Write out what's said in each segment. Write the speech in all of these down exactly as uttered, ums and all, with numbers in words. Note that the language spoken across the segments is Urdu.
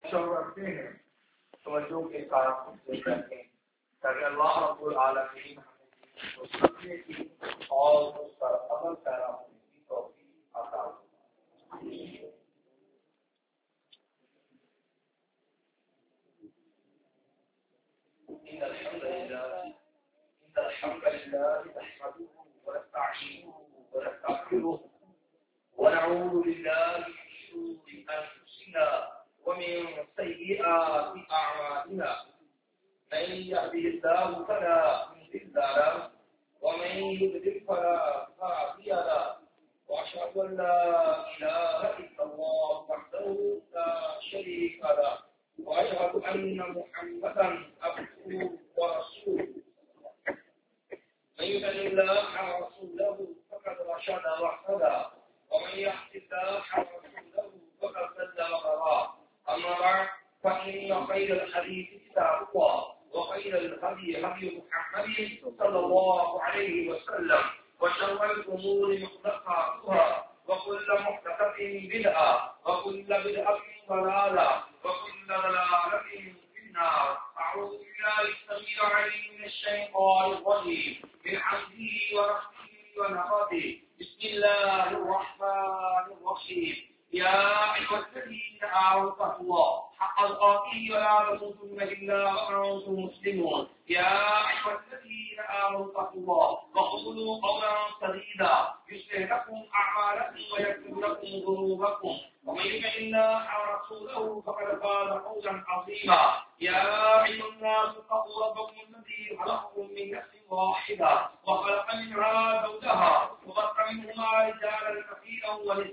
رکھتے ہیں توجہ کے ساتھ کرتے ہیں تاکہ اللہ رب العالمین ہمیں کو سمجھنے کی اور اس پر عمل پیرا ہونے کی توفیق عطا فرمائے۔ إن الحمد لله إن الحمد لله نحمده ونستعينه ونستغفره ونعوذ بالله من شرور أنفسنا ومن سيئات أعمالنا من يهده الله فلا مضل له ومن يضلل فلا هادي له وأشهد أن لا إله إلا الله وحده لا شريك له وأشهد أن محمدا عبده ورسوله من يطع الله ورسوله فقد رشد واهتدى ومن يعص الله ورسوله فقد ضل وغوى أما بعد فإن خير الحديث كتاب الله وخير الهدي هدي محمد صلى الله عليه وسلم وشر الأمور محدثاتها وكل محدثة بدعة وكل بدعة ضلالة وكل ضلالة في النار. أعوذ بالله السميع العليم من الشيطان الرجيم من حمده ونفخه ونفثه. بسم الله الرحمن الرحيم. يا أيها الذين آمنوا اتقوا الله حق تقاته ولا تموتن إلا وأنتم مسلمون. يا أيها الذين آمنوا اتقوا الله وقولوا قولا سديدا يصلح لكم أعمالكم ويغفر لكم ذنوبكم ومن يطع الله ورسوله فقد فاز فوزا عظيما. يا أيها الناس اتقوا ربكم الذي خلقكم من نفس واحدة وخلق منها زوجها وبث منهما رجالا كثيرا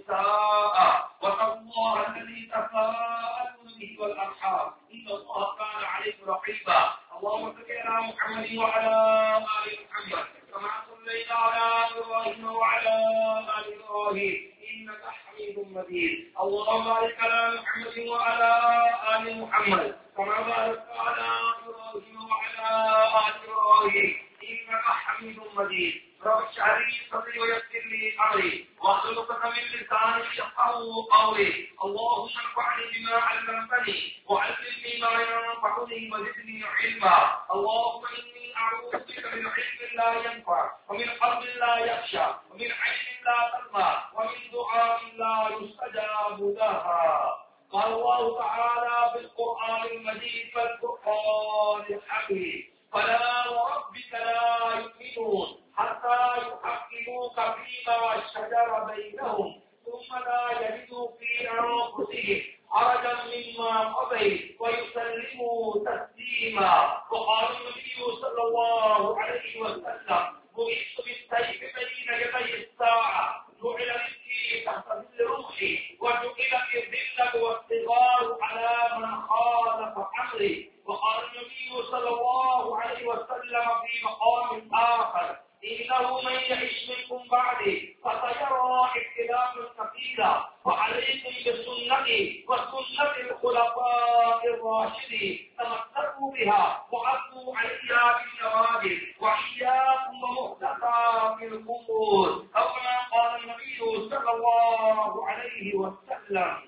ونساء واتقوا الله الذي تساءلون به والأرحام إن الله كان عليكم رقيبا. اللهم صل على محمد وعلى آل محمد كما صليت على إبراهيم وعلى آل إبراهيم إنك حميد مجيد. اللهم بارك على محمد وعلى آل محمد كما باركت على إبراهيم وعلى آل إبراهيم إنك حميد مجيد. رب اشرح لي صدري ويسر لي أمري واحلل عقدة من لساني يفقهوا قولي. اللهم انفعني بما علمتني وعلمني ما ينفعني وزدني علما. اللهم إني أعوذ بك من علم لا ينفع ومن قلب لا يخشى ومن عين لا تدمع ومن دعاء لا يستجاب لها. قال الله تعالى في القرآن المجيد والفرقان الحميد فلا وربك لا يؤمنون حتى يحكموك فيما شجر بينهم ثم لا يجدوا في أنفسهم حرجا مما قضيت ويسلموا تسليما. وقال النبي صلى الله عليه وسلم بعثت بالسيف بين يدي الساعة جعل رزقي تحت ظل روحي وجعلت الذلة والصغار على من خالف أمري. وقال النبي صلى الله عليه وسلم في مقام آخر إنه من يعش منكم بعدي فسيرى اختلافا كثيرا وعليكم بسنتي وسنة الخلفاء الراشدين تمسكوا بها وعضوا عليها بالنواجذ وإياكم ومحدثات الأمور أو كما قال النبي صلى الله عليه وسلم.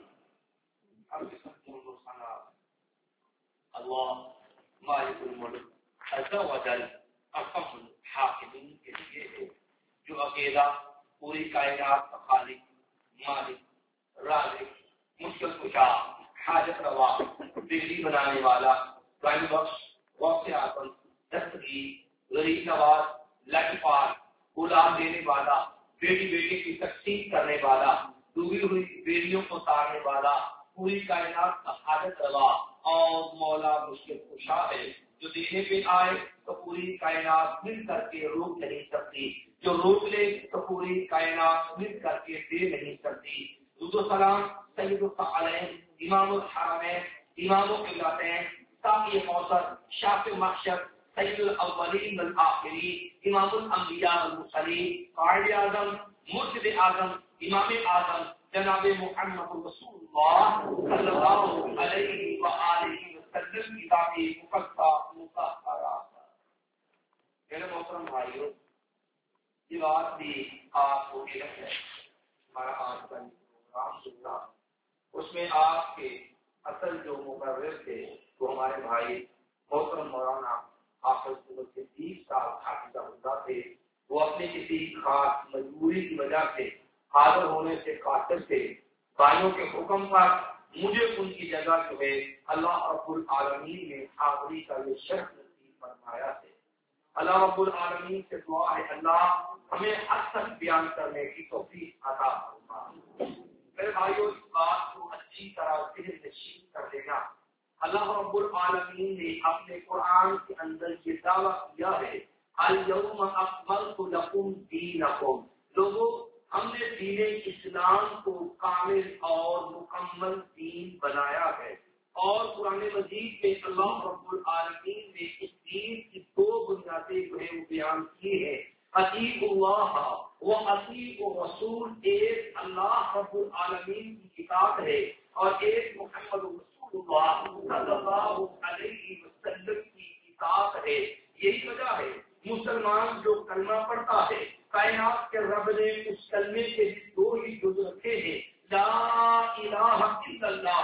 الله مالك الملك عز وجل ارحم الحاکمین کے لیے ہے جو اکیلا پوری کائنات کا خالق مالک رازق مشکل کشا حاجت روا بجلی بنانے والا رنگ بخش وقت آتن دستگیر غریب نواز لٹپال اولاد دینے والا بیٹی بیٹی کی تقسیم کرنے والا ڈوبی ہوئی بیڑیوں کو اتارنے والا پوری کائنات کا حاجت روا اور مولا مشکل کشا ہے جو دینے پہ آئے تو پوری کائنات مل کر کے روک نہیں سکتی، جو روک لے تو پوری کائنات مل کر کے دے نہیں سکتی. درود و سلام سید الثقلین امام الحرمین امام القبلتین ساقی کوثر شافع محشر سید الاولین والآخرین امام الانبیاء والمرسلین قائد اعظم مرشد اعظم امام اعظم جناب محمد رسول اللہ صلی اللہ علیہ وآلہ وسلم کی ذات مقدسہ مطہرہ. میرے محترم بھائیوں، یہ بات بھی آپ کو علم ہے. ہمارا آج کا پروگرام سننا اس میں آپ کے اصل جو مقرر تھے وہ ہمارے بھائی محترم مولانا حافظ کے تیس سال حافظہ اللہ تھے. وہ اپنے کسی خاص مجبوری کی وجہ سے حاضر ہونے سے قاصر تھے. بھائیوں کے حکم پر مجھے ان کی جگہ جو ہے اللہ رب العالمین نے حاضری کا یہ شرف نصیب فرمایا ہے. اللہ رب العالمین سے دعا ہے اللہ ہمیں حد تک بیان کرنے کی توفیق عطا فرمائے. میرے بھائیوں اس بات کو اچھی طرح ذہن نشین کر لینا. اللہ رب العالمین نے اپنے قرآن کے اندر یہ دعویٰ کیا ہے الیوم اکملت لکم دینکم. لوگوں ہم نے دین اسلام کو کامل اور مکمل دین بنایا ہے. اور قرآن مجید میں اللہ رب العالمین نے اس دین کی دو بنیادیں جو ہے وہ بیان کی ہے. اطیعوا اللہ و اطیعوا الرسول. ایک اللہ رب العالمین کی اطاعت ہے اور ایک محمد رسول اللہ صلی اللہ علیہ وسلم کی اطاعت ہے. یہی وجہ ہے مسلمان جو کلمہ پڑھتا ہے کائنات کے رب نے اس کلمے کے دو ہی جز رکھے ہیں لا الہ الا اللہ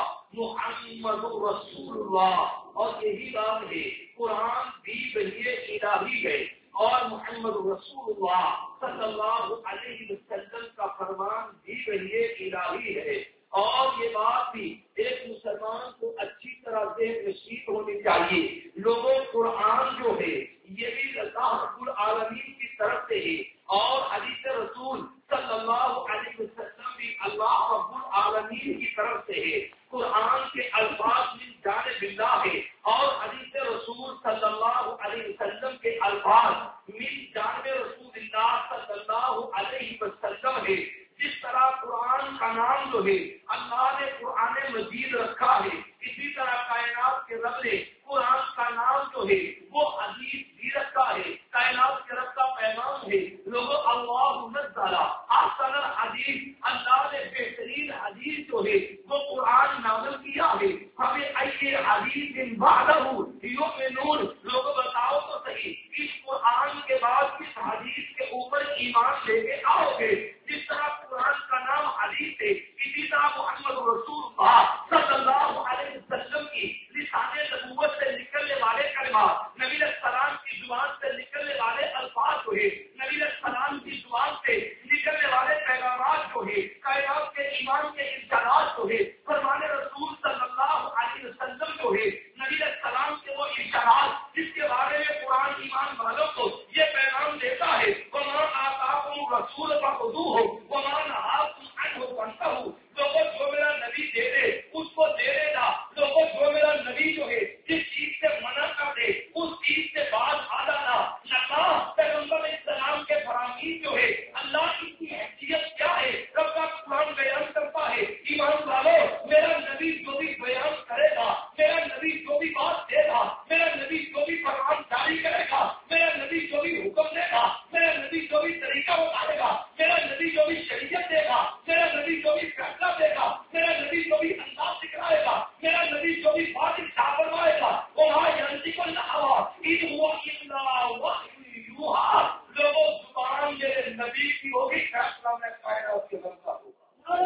محمد رسول اللہ. اور یہی بات ہے قرآن بھی بہیے الہی ہے اور محمد رسول اللہ صلی اللہ علیہ وسلم کا فرمان بھی بہیے الہی ہے. اور یہ بات بھی ایک مسلمان کو اچھی طرح ذہن نشین ہونی چاہیے. لوگوں قرآن جو ہے یہ بھی اللہ رب العالمین کی طرف سے ہے اور حدیث رسول صلی اللہ علیہ وسلم بھی اللہ رب العالمین کی طرف سے ہے. قرآن کے الفاظ من جانب اللہ ہے اور حدیث رسول صلی اللہ علیہ وسلم کے الفاظ من جانب رسول اللہ صلی اللہ علیہ وسلم ہے. جس طرح قرآن کا نام جو ہے اللہ نے قرآن مجید رکھا ہے اسی طرح کائنات کے رب نے قرآن کا نام جو ہے وہ حدیث بھی رکھا ہے. کائنات کے رب کا پیغام ہے لوگوں اللہ نزل احسن الحدیث. اللہ نے بہترین حدیث جو ہے وہ قرآن نازل کیا ہے. ہمیں ایسے حدیث بعدہ یؤمنون. لوگوں بتاؤ تو صحیح اس قرآن کے بعد اس حدیث کے اوپر ایمان لے کے آؤ گے. جس طرح قرآن کا نام حدیث ہے اسی طرح محمد رسول اللہ صلی اللہ علیہ وسلم کی لسان نبوت سے نکلنے والے کلمات نبی علیہ السلام کی زبان سے نکلنے والے الفاظ جو ہے نبی علیہ السلام کی زبان سے نکلنے والے پیغامات جو ہے کائنات کے ایمان کے ارشادات جو ہے فرمان رسول صلی اللہ علیہ وسلم جو ہے نبی علیہ السلام کے وہ ارشادات جس کے بارے میں قرآن ایمان والوں کو یہ پیغام دیتا ہے وما آتاکم رسول فخذوہ وما نہاکم عنہ فانتہوا. لوگوں جو میرا نبی دے دے اس کو دے دینا. لوگوں جو میرا نبی جو ہے جس چیز سے منع کر دے اس چیز سے باز آ جانا. اللہ پیغمبر اسلام کے فرامین جو ہے اللہ کی حیثیت کیا ہے رب کا قرآن بیان کرتا ہے. ایمان والوں میرا نبی جو بھی بیان کرے گا میرا نبی جو بھی بات دے گا میرا نبی جو بھی فرمان جاری کرے گا میرا نبی جو بھی حکم دے گا میرا نبی جو بھی طریقہ بتائے گا میرا نبی جو بھی شریعت دے گا میرا نبی جو بھی فیصلہ دے گا میرا نبی جو بھی انداز دکھائے گا میرا نبی جو بھی بات اختیار بنوائے گا وہاں ینطق الہوا ان ہوا الا وحی یوحی. لوگوں زبان میرے نبی کی ہوگی فیصلہ میں کائنات کے بنتا ہوگا.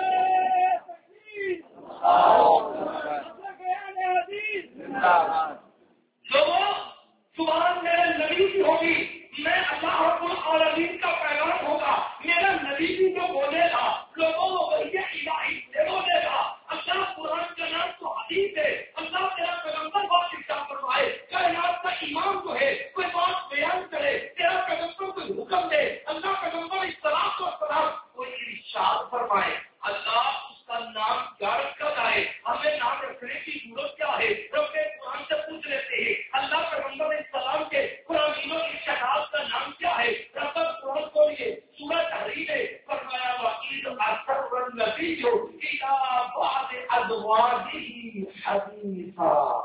لوگوں زبان میرے نبی کی ہوگی میں اللہ رب العالمین کا پیغام ہوگا میرا نبی بھی جو بولے گا لوگوں وہ وحی الہی سے بولے گا. اللہ قرآن کا نام تو حدیث ہے. اللہ تیرا پیغمبر بات ارشاد فرمائے کائنات کا امام جو ہے کوئی بات بیان کرے تیرا پیغمبر کوئی حکم دے اللہ پیغمبر اصطلاح کو اصطلاح کوئی ارشاد فرمائے. اللہ اس کا نام کیا رکھا جائے ہمیں نام رکھنے کی ضرورت کیا ہے رب کے قرآن سے پوچھ لیتے ہیں. اللہ پیغمبر السلام کے قرآن کی شہادت کا نام کیا ہے رب کا قرآن کو لیے سورہ تحریم ہے فرمایا وَإِذْ أَسَرَّ النَّبِيُّ إِلَىٰ بَعْضِ أَزْوَاجِهِ حَدِيثًا.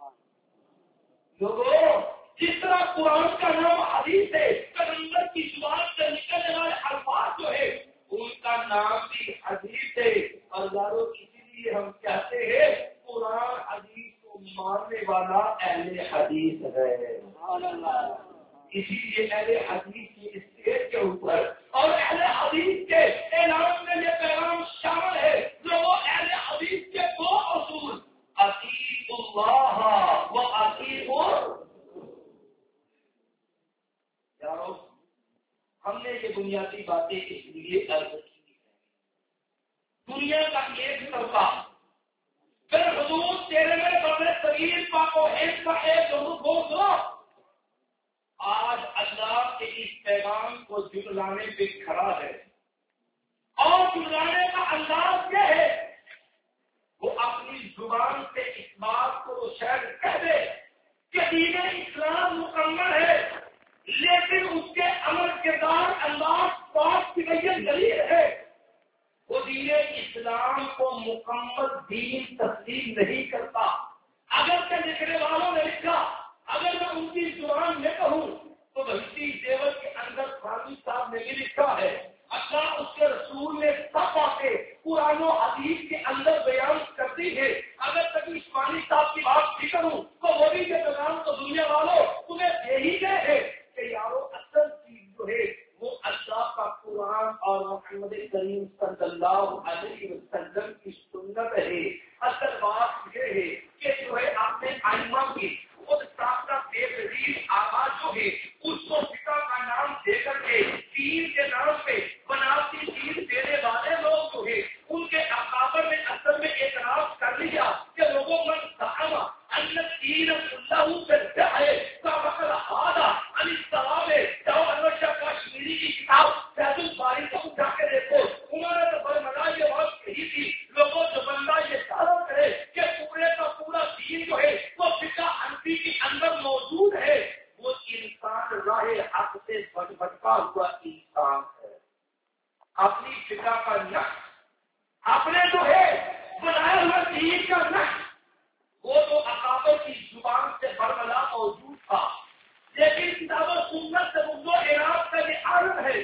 لوگوں جس طرح قرآن کا نام حدیث ہے پیغمبر کی زبان سے نکلنے والے الفاظ جو ہے ان کا نام بھی حدیث ہے. اور یارو اسی لیے ہم کہتے ہیں قرآن حدیث کو ماننے والا اہل حدیث ہے. اسی لیے اہل حدیث کی اسٹیج کے اوپر اور اہل حدیث کے اعلان میں یہ پیغام شامل ہے. لوگوں اہل حدیث کے دو اصول اللہ و اطیعوا یارو ہم نے یہ بنیادی باتیں اس لیے عرض کی ہے دنیا کا ایک طبقہ پھر حضور تیرے میں بڑے طویل پاک و حفظ کا ایک ضرور ہو آج اللہ کے اس پیغام کو جھٹلانے پہ کھڑا ہے اور جھٹلانے کا انداز کیا ہے وہ اپنی زبان سے اس بات کو شاید کہہ دے کہ دین اسلام مکمل ہے لیکن اس کے عمل کردار انداز بات کی بیان دلیل ہے وہ دین اسلام کو مکمل دین تسلیم نہیں کرتا اگر کے لکھنے والوں نے لکھا اگر میں ان کی زبان میں کہوں تو بھکتی دیور کے اندر خانی صاحب نے بھی لکھا ہے اللہ اس کے رسول نے سب باتیں قرآن و حدیث کے اندر بیان کرتی ہے اگر کبھی عثمانی صاحب کی بات بھی کروں تو وہ بھی یہ پیغام تو دنیا والوں تمہیں دے ہی گئے ہے کہ یارو اصل چیز جو ہے وہ اللہ کا قرآن اور محمد کریم صلی اللہ علیہ وسلم کی سنت ہے اصل بات یہ ہے کہ جو ہے آپ نے آئمہ کی خود ساختہ بے بہترین آواز جو ہے اس کو فقہ کا نام دے کر کے دین کے نام پہ بناوٹی دین دینے والے لوگ جو ہے ان کے اکابر نے اصل میں اعتراف کر لیا کہ لوگوں من صحابہ ان دین اللہ سے ہے سابق الحادہ علی السلام ہے جاؤ انور شاہ کشمیری کی کتاب فیض الباری کو اٹھا کے دیکھو انہوں نے تو برملا یہ بات کہی تھی لوگوں جو بندہ یہ دعویٰ کرے کہ پورے کا پورا دین جو ہے وہ فقہ حنفی کے اندر موجود ہے وہ انسان راہ حق سے بھٹکا ہوا انسان ہے اپنی فقہ کا نقش اپنے جو ہے بنایا ہوا دین کا نقش وہ تو اکابر کی زبان سے برملا موجود تھا لیکن کتاب و سنت سے وہ اعراب کا یہ عالم ہے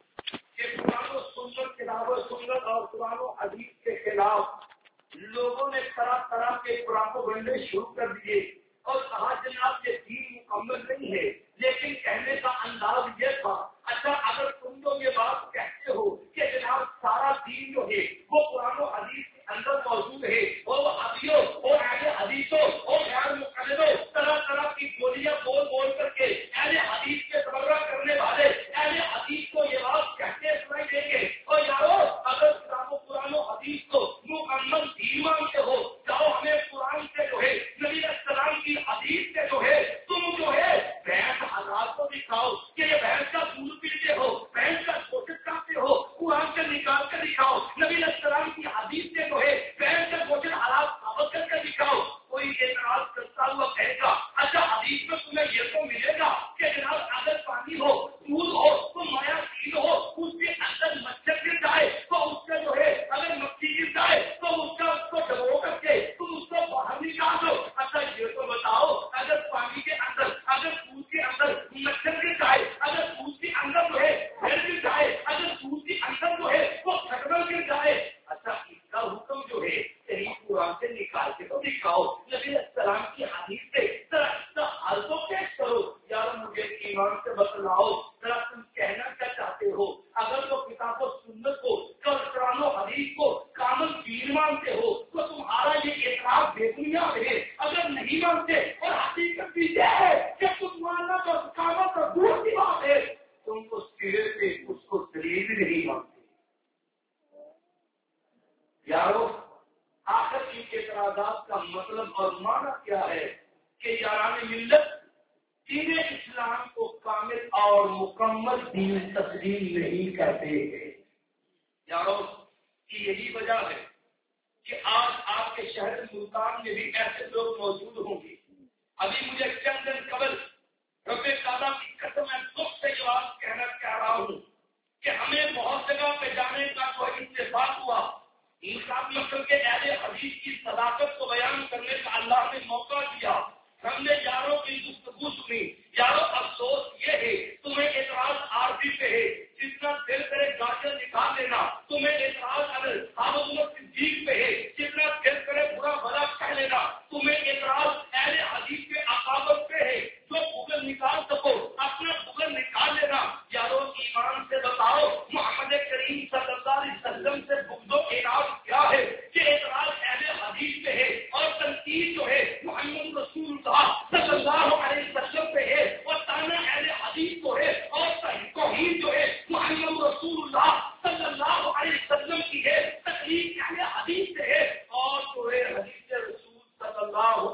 کہ قرآن و سنت کتاب و سنت اور قرآن و حدیث کے خلاف لوگوں نے طرح طرح کے قرآن کو بننے شروع کر دیے اور کہا جناب یہ دین مکمل نہیں ہے لیکن کہنے کا انداز یہ تھا اچھا اگر تم لوگ یہ بات کہتے ہو کہ جناب سارا دین جو ہے وہ قرآن و حدیث کے اندر موجود ہے اور وہ حدیثوں اور اہل حدیثوں اور غیر مقلدوں طرح طرح کی بولیاں بول بول کر کے اہل حدیث کے تبرہ کرنے والے اہل حدیث کو یہ بات کہتے سنائی دیں گے اور یارو اگر کتاب و قرآن و حدیث کو مکمل دین مانتے ہو جاؤ ہمیں قرآن سے جو ہے نبی السلام کی حدیث سے جو ہے تم جو ہے بحث حالات کو دکھاؤ کہ یہ بحث کا دودھ پیتے ہو بحث کا کوشش کرتے ہو قرآن سے نکال کر دکھاؤ نبی السلام کی حدیث سے جو ہے بحث کا کوشش حالات ثابت کر کے دکھاؤ کوئی اعتراض کرتا ہوا کہے گا اچھا حدیث میں تمہیں یہ تو ملے گا کہ جناب اگر پانی ہو دودھ ہو تو مایا تیل ہو اس کے اندر مچھر گر جائے تو اس سے جو ہے اگر مکھی گر جائے تو اس کا اس کو ڈبو کر کے تم اس کو باہر نکال دو اچھا یہ تو بتاؤ اگر پانی کے اندر اگر دودھ کے اندر مچھر گر جائے اگر دودھ کے اندر جو ہے پھر گر جائے اگر دودھ کے اندر جو ہے وہ کھٹمل گر جائے اچھا اس کا حکم جو ہے کہیں قرآن سے نکال کے تو دکھاؤ نبی السلام کی حدیث سے ذرا اس کا حل تو پیش کرو یار مجھے ایمان سے بتلاؤ ذرا تم کہنا کیا چاہتے ہو اگر وہ کتاب و سنت کو قرآن و حدیث کو کامل دین مانتے ہو تو تمہارا یہ اعتراف بے بنیاد ہے اگر نہیں مانتے اور حقیقت بھی یہ ہے کہ تم ماننا تو کامل تو دور کی بات ہے تم کو سرے سے اس کو دلیل بھی نہیں مانتے یارو آخر ان اعتراضات کا مطلب اور معنی کیا ہے کہ یاران ملت دین اسلام کو کامل اور مکمل دین تسلیم نہیں کرتے ہیں یارو کی یہی وجہ ہے کہ آج آپ کے شہر ملتان میں بھی ایسے لوگ موجود ہوں گے ابھی مجھے چند دن قبل رب تعالیٰ کی قسم میں دکھ سے یہ بات کہنا چاہ رہا ہوں کہ ہمیں بہت جگہ پہ جانے کا کوئی اتفاق ہوا انصاف مسلم کے اہل حدیث کی صداقت کو بیان کرنے کا اللہ نے موقع دیا ہم نے یاروں کی گفتگو سنی یاروں افسوس یہ ہے تمہیں اعتراض عارضی پہ ہے جتنا دل کرے گاجر نکال لینا تمہیں اعتراض اگر حافظ عمر صدیق پہ ہے جتنا دل کرے برا بھلا کہہ لینا تمہیں اعتراض اہل حدیث کے اقابت پہ ہے جو بغل نکال سکو اپنا بغل نکال لینا یاروں ایمان سے بتاؤ محمد کریم صلی اللہ علیہ وسلم سے بغض و اعراض کیا ہے کہ اعتراض اہل حدیث پہ ہے اور تنقید جو ہے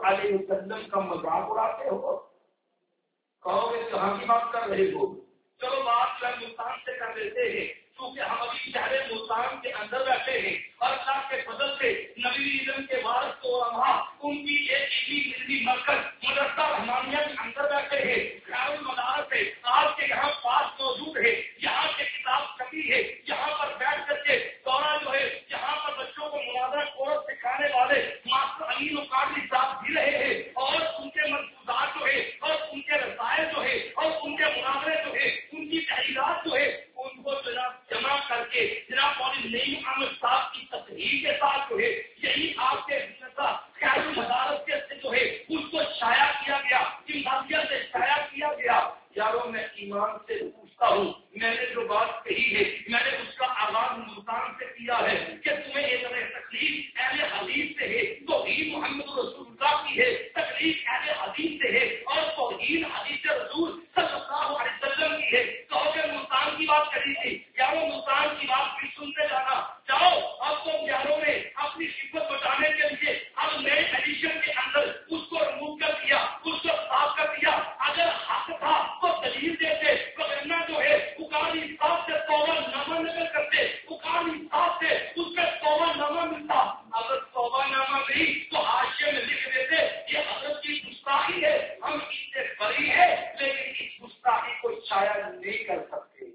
علیہ وسلم کا مذاق اڑاتے ہو؟ کہو گے کہاں کی بات کر رہے ہو؟ چلو بات جو ہے ملتان سے کر لیتے ہیں، کیونکہ ہم ابھی شہر ملتان کے اندر بیٹھے ہیں اور اللہ کے فضل سے نبی اعظم کے وارث کو علماء ان کی ایک علمی علمی مرکز مدرسہ رحمانیہ کے اندر بیٹھے ہیں، خیر المدارس ہے آپ کے یہاں پاس موجود ہے، یہاں کے کتاب چھپی ہے، یہاں پر بیٹھ کر کے دورہ جو ہے یہاں پر بچوں کو مناظرہ کورس سکھانے والے ماسٹر امین القادری صاحب بھی رہے ہیں، اور ان کے ملفوظات جو ہے اور ان کے رسائل جو ہے اور ان کے مناظرے جو ہے ان کی تحریرات جو ہے ان کو جناب جمع کر کے جناب مولوی نعیم احمد صاحب کی تصحیح کے ساتھ جو ہے یہی آپ کے خیر المدارس کے جو ہے اس کو شائع کیا گیا، امدادیہ سے شائع کیا گیا۔ یاروں میں ایمان سے پوچھتا ہوں، میں نے جو بات کہی ہے میں نے اس کا آغاز ملتان سے کیا ہے کہ تمہیں ایک تکلیف اہل حدیث سے ہے، توحید محمد رسول اللہ کی ہے، تکلیف اہل حدیث سے ہے اور توحید حدیث رسول صلی اللہ علیہ وسلم کی ہے۔ کہو کہ ملتان کی بات کری تھی، یاروں ملتان کی بات بھی سنتے جانا جاؤ۔ اب تو یاروں نے اپنی خدمت بچانے کے لیے اب نئے ایڈیشن کے اندر اس کو ریموو کر دیا، اس کو صاف کر دیا۔ اگر حق تھا تو دلیل دیتے، وغیرہ جو ہے بخاری صاحب سے توبہ نامہ نقل کرتے، بخاری صاحب سے اس میں توبہ نامہ ملتا۔ اگر توبہ نامہ نہیں تو حاشیے میں لکھ دیتے یہ حضرت کی گستاخی ہے، ہم اس سے بری ہے لیکن اس گستاخی کو شائع نہیں کر سکتے۔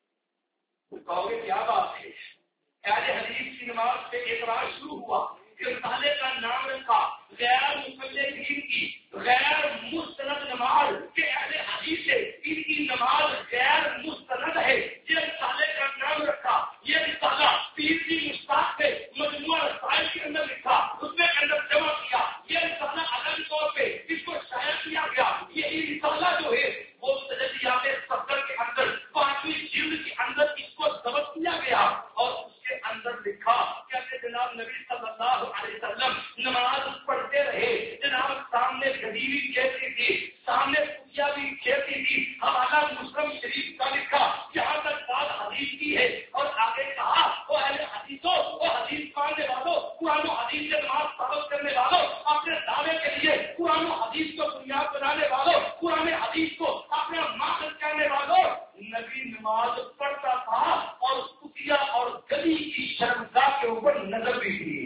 کہو گے کیا بات ہے؟ اہل حدیث کی نماز سے اعتراض شروع ہوا، رسالے کا نام رکھا غیر مقلدین کی غیر مستند نماز کہ اہل حدیث سے ان کی نماز غیر مستند ہے، یہ رسالے کا نام رکھا۔ یہ رسالہ پیر کی مشتاق سے مجموعہ رسائل کے اندر لکھا، اس میں اندر جمع کیا۔ یہ رسالہ الگ طور پہ اس کو شائع کیا گیا۔ یہی رسالہ جو ہے وہ تجلیات صفر کے اندر پانچویں جلد کے اندر اس کو ضبط کیا گیا اور اس کے اندر لکھا کہ جناب نبی صلی اللہ علیہ وسلم نماز پڑھتے رہے، جناب سامنے گدیری کھیلتی تھی، سامنے پوجا بھی کھیلتی تھی۔ حوالہ مسلم شریف کا لکھا، جہاں تک بات حدیث کی ہے اور آگے کہا وہ اہل حدیثوں وہ حدیث ماننے والوں قرآن و حدیث سے نماز ثابت کرنے والوں اپنے دعوے کے لیے قرآن و حدیث کو بنیاد بنانے والوں قرآن حدیث کو اپنے ماخذ کہنے والوں نبی نماز پڑھتا تھا اور کتیا اور گلی کی شرمگاہ کے اوپر نظر بھی تھی۔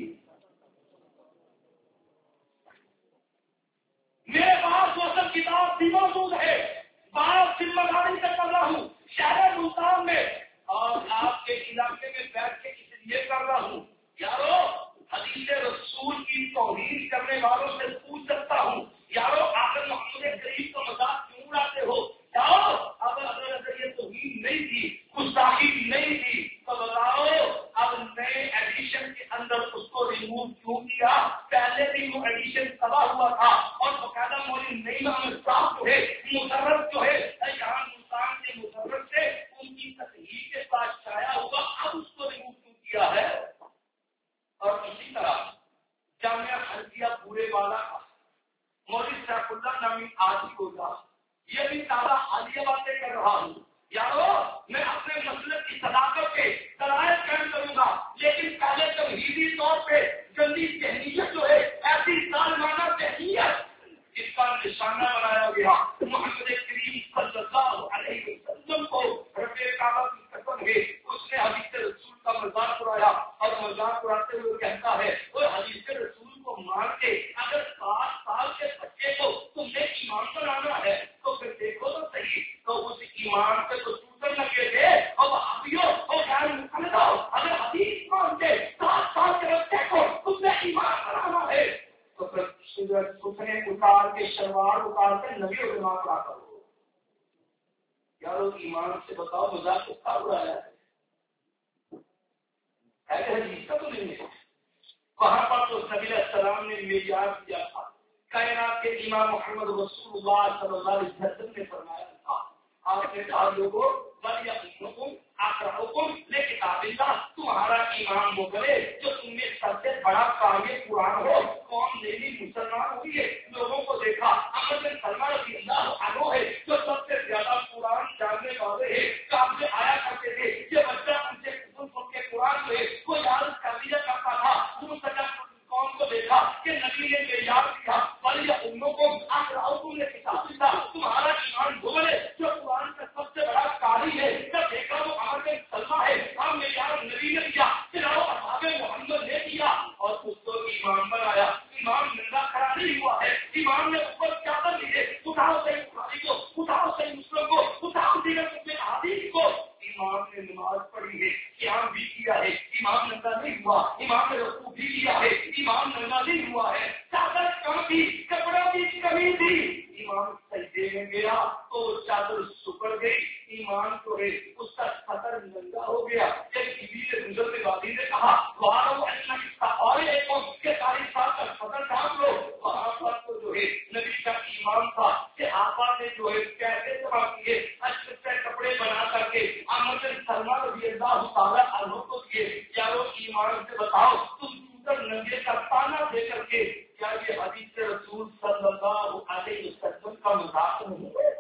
میرے پاس وہ سب کتاب بھی موجود ہے، بات ذمہ داری سے کر رہا ہوں شہر ملتان میں اور آپ کے علاقے میں بیٹھ کے اس لیے کر رہا ہوں یارو حدیث رسول کی توہین کرنے والوں سے پوچھ سکتا ہوں یارو آخر محمد کریم کو مذاق کیوں اڑاتے ہو؟ جاؤ اب اگر اگر یہ توہین نہیں تھی گستاخی نہیں تھی تو بتاؤ اب نئے ایڈیشن کے اندر اس کو ریموو کیوں کیا؟ پہلے بھی وہ ایڈیشن تباہ ہوا تھا اور باقاعدہ مولوی نعیم احمد صاحب جو ہے مصرف جو ہے یہاں ملتان کے مصرف سے ان کی تصحیح کے ساتھ شائع ہوا، اب اس کو ریموو کیوں کیا ہے؟ اور اسی طرح جامعہ حلقیہ پورے والا کا مولوی سیف اللہ نامی عادی ہوگا، یہ بھی تازہ حالیہ باتیں کر رہا ہوں یارو میں اپنے مسلک کی صداقت پہ دلائل قائم کروں گا، لیکن پہلے توحیدی طور پہ گندی ذہنیت جو ہے ایسی ظالمانہ ذہنیت اس کا نشانہ بنایا گیا۔ محمد کریم صلی اللہ علیہ وسلم کو رب کعبہ کی قسم ہے اس نے حدیث رسول کا مذاق اڑایا اور مذاق اڑاتے ہوئے کہتا ہے وہ حدیث رسول کو مار کے اگر سات سال کے بچے کو تم نے ایمان بنانا ہے تو پھر دیکھو تو صحیح تو اس ایمان سے تو ٹوٹنے لگے تھے اور وہابیوں اور غیر مسلمانوں اگر حدیث مانتے سات سال کے بچے کو تم نے ایمان بنانا ہے تو پھر سورج سکھنے اتار کے شلوار اتار کے نبی و جماعت کرا کرو یارو ایمان سے بتاؤ مذاق کو کھا اڑایا ہے ایسے حدیث کا تو نہیں ہے۔ وہاں پر تو نبی علیہ السلام نے معیار دیا تھا، کائنات کے امام محمد رسول اللہ صلی اللہ علیہ وسلم نے فرمایا تھا آپ نے کہا لوگوں بلیغکم اقرؤکم لکتاب اللہ تمہارا امام وہ بنے جو تم میں سب سے بڑا قاری قرآن ہو۔ قوم نئی مسلمان ہوئی ہے، لوگوں کو دیکھا عمر بن سلمہ رضی اللہ عنہ ہے جو سب سے زیادہ قرآن جاننے والے ہیں، کام سے آیا کرتے تھے یہ بچہ ان سے سن کے قرآن جو ہے وہ یاد کر لیا کرتا تھا۔ وہ سجا قوم کو دیکھا کہ نبی نے یہ یاد کیا بل امام نے اوپر چادر لیے، اٹھاؤ صحیح بخاری کو، اٹھاؤ صحیح مسلم کو، اٹھاؤ دیگر احادیث کو، امام نے نماز پڑھی ہے، قیام بھی کیا ہے، امام ننگا نہیں ہوا، امام نے رکوع بھی کیا ہے، امام ننگا نہیں ہوا ہے، چادر کم تھی، کپڑوں کی کمی تھی، امام سجدے میں گیا تو وہ چادر سکڑ گئی، ایمان کو ہے اس کا خطر ننگا ہو گیا۔ ایک بیوی سے گزرتے وادی نے کہا وہاں اور ایک کے ساری سال کا خطر ڈھانپ لو، وہاں پر تو جو ہے نبی کا ایمان تھا کہ آپا نے جو ہے پیسے جمع کیے، اچھے سے کپڑے بنا کر کے احمد سلمان رضی اللہ تعالیٰ عنہ کو دیے، یارو ایمان سے بتاؤ تم دوسر ننگے کا تانا دے کر کے کیا یہ حدیث رسول صلی اللہ علیہ وسلم کا مذاق نہیں ہے؟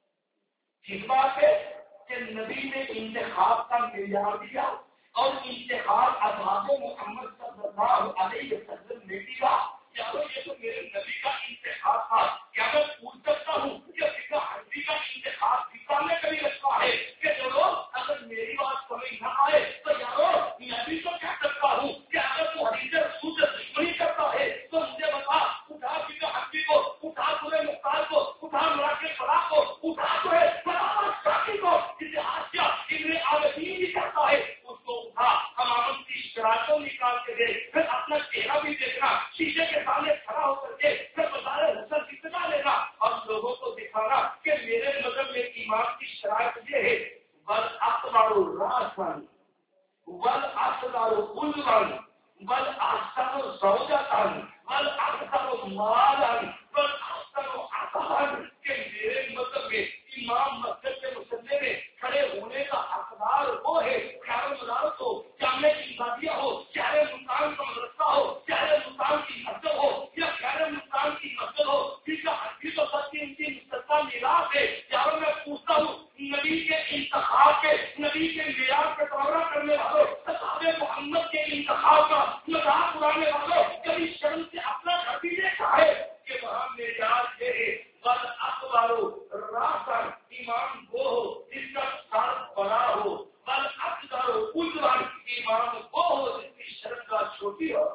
اس بات ہے کہ نبی نے انتخاب کا معیار دیا اور انتخاب اصحاب محمد صلی اللہ علیہ وسلم نے دیا۔ یارو یہ تو میرے نبی کا انتخاب تھا، کیا میں پوچھ سکتا ہوں کہ فقہ حنفی کا انتخاب فقہ میں کبھی رکھا ہے کہ چلو اگر میری بات سمجھ نہ آئے تو یارو میں بھی تو کہہ سکتا ہوں کہ اگر تو حدیث رسول سے دشمنی کرتا ہے تو مجھے بتا، اٹھا فقہ حنفی کو، اٹھا سورہ مختار کو، اٹھا مراکز فلاح کو، اٹھا جو ہے کو جسے حاشیہ ابن عابدین بھی کرتا ہے اس کو اٹھا، امامت کی شرائطوں نکال کے دے، پھر اپنا چہرہ بھی دیکھنا، شیشے کے سامنے کھڑا ہو کر کے پھر بازار حسن کتنا لینا اور لوگوں کو دکھانا کہ میرے مذہب میں ایمان کی شرائط یہ ہے بل اکبر راسن بل اکبر قلبن بل احسن زوجتن بل اکثر مالن بل احسن عقلن کہ میرے مذہب میں امام مسجد کے مسئلے میں کھڑے ہونے کا حقدار وہ ہے، خیر مدارت ہو، جامع کی عبادیہ ہو، چہرے ملتان کا مدرسہ ہو، چہرے ملتان کی مسجد ہو یا خیر ملتان کی مسجد ہو، جس کا حدیث و سچی ان کی مستقل میراث ہے۔ یار میں پوچھتا ہوں نبی کے انتخاب کے، نبی کے معیار پہ غور کرنے والوں، اصحاب محمد کے انتخاب کا مذاق اڑانے والوں، کبھی شرم سے اپنا گھر بھی دیکھا ہے کہ وہاں معیار یہ ہے بل اخبارو راسن ایمان وہ ہو جس کا سر بڑا ہو، بل اکثر قلبن ایمان وہ ہو جس کی شرکا چھوٹی ہو۔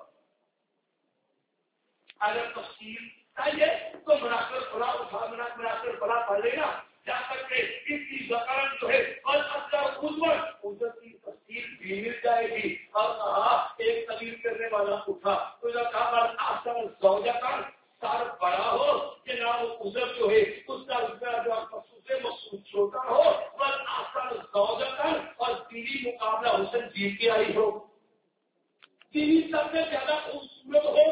اگر تفصیل چاہیے تو مناظر فلاح اٹھا مناظر فلاح پڑھ لینا جا تک کہ اس کی زکان جو ہے بل اکثر قلبن ادھر کی تفصیل بھی مل جائے گی۔ اور کہا ایک تبدیل کرنے والا اٹھا تو کہا بل اکثر زوجتن سر بڑا ہو جناب ازر جو ہے اس کا جو مخصوص مخصوص چھوٹا ہو، بس آسان زوجتن اور بیوی مقابلہ حسن جیت کے آئی ہو، بیوی سب سے زیادہ خوبصورت ہو۔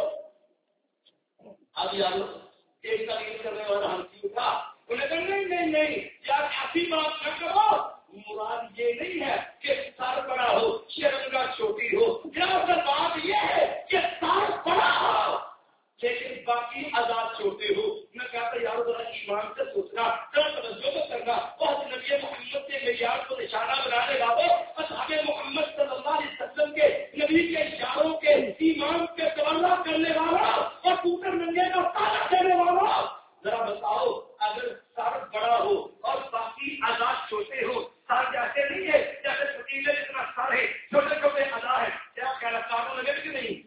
اب یار ایک تعریف کرنے والا ہم کی تھا انہیں کہا نہیں نہیں نہیں یار ایسی بات نہ کرو، مراد یہ نہیں ہے کہ سر بڑا ہو شرمگاہ چھوٹی ہو، یہاں پر بات یہ ہے کہ سر بڑا ہو لیکن باقی آزاد چھوٹے ہو۔ میں کہتا یار ذرا ایمان سے سوچنا، ذرا توجہ تو کرنا، بہت نبی محمد کے معیار کو نشانہ بنانے والوں، اصحاب محمد صلی اللہ علیہ وسلم کے نبی کے اشاروں کے ایمان پہ تولہ کرنے والا اور پوتر ننگے کا تالا دینے والا، ذرا بتاؤ اگر سر بڑا ہو اور باقی آزاد چھوٹے ہو، سر جیسے نہیں ہے جیسے پتیلے جتنا سر ہے، چھوٹے چھوٹے ادا ہے، کیا خیال کاروں لگے کہ نہیں؟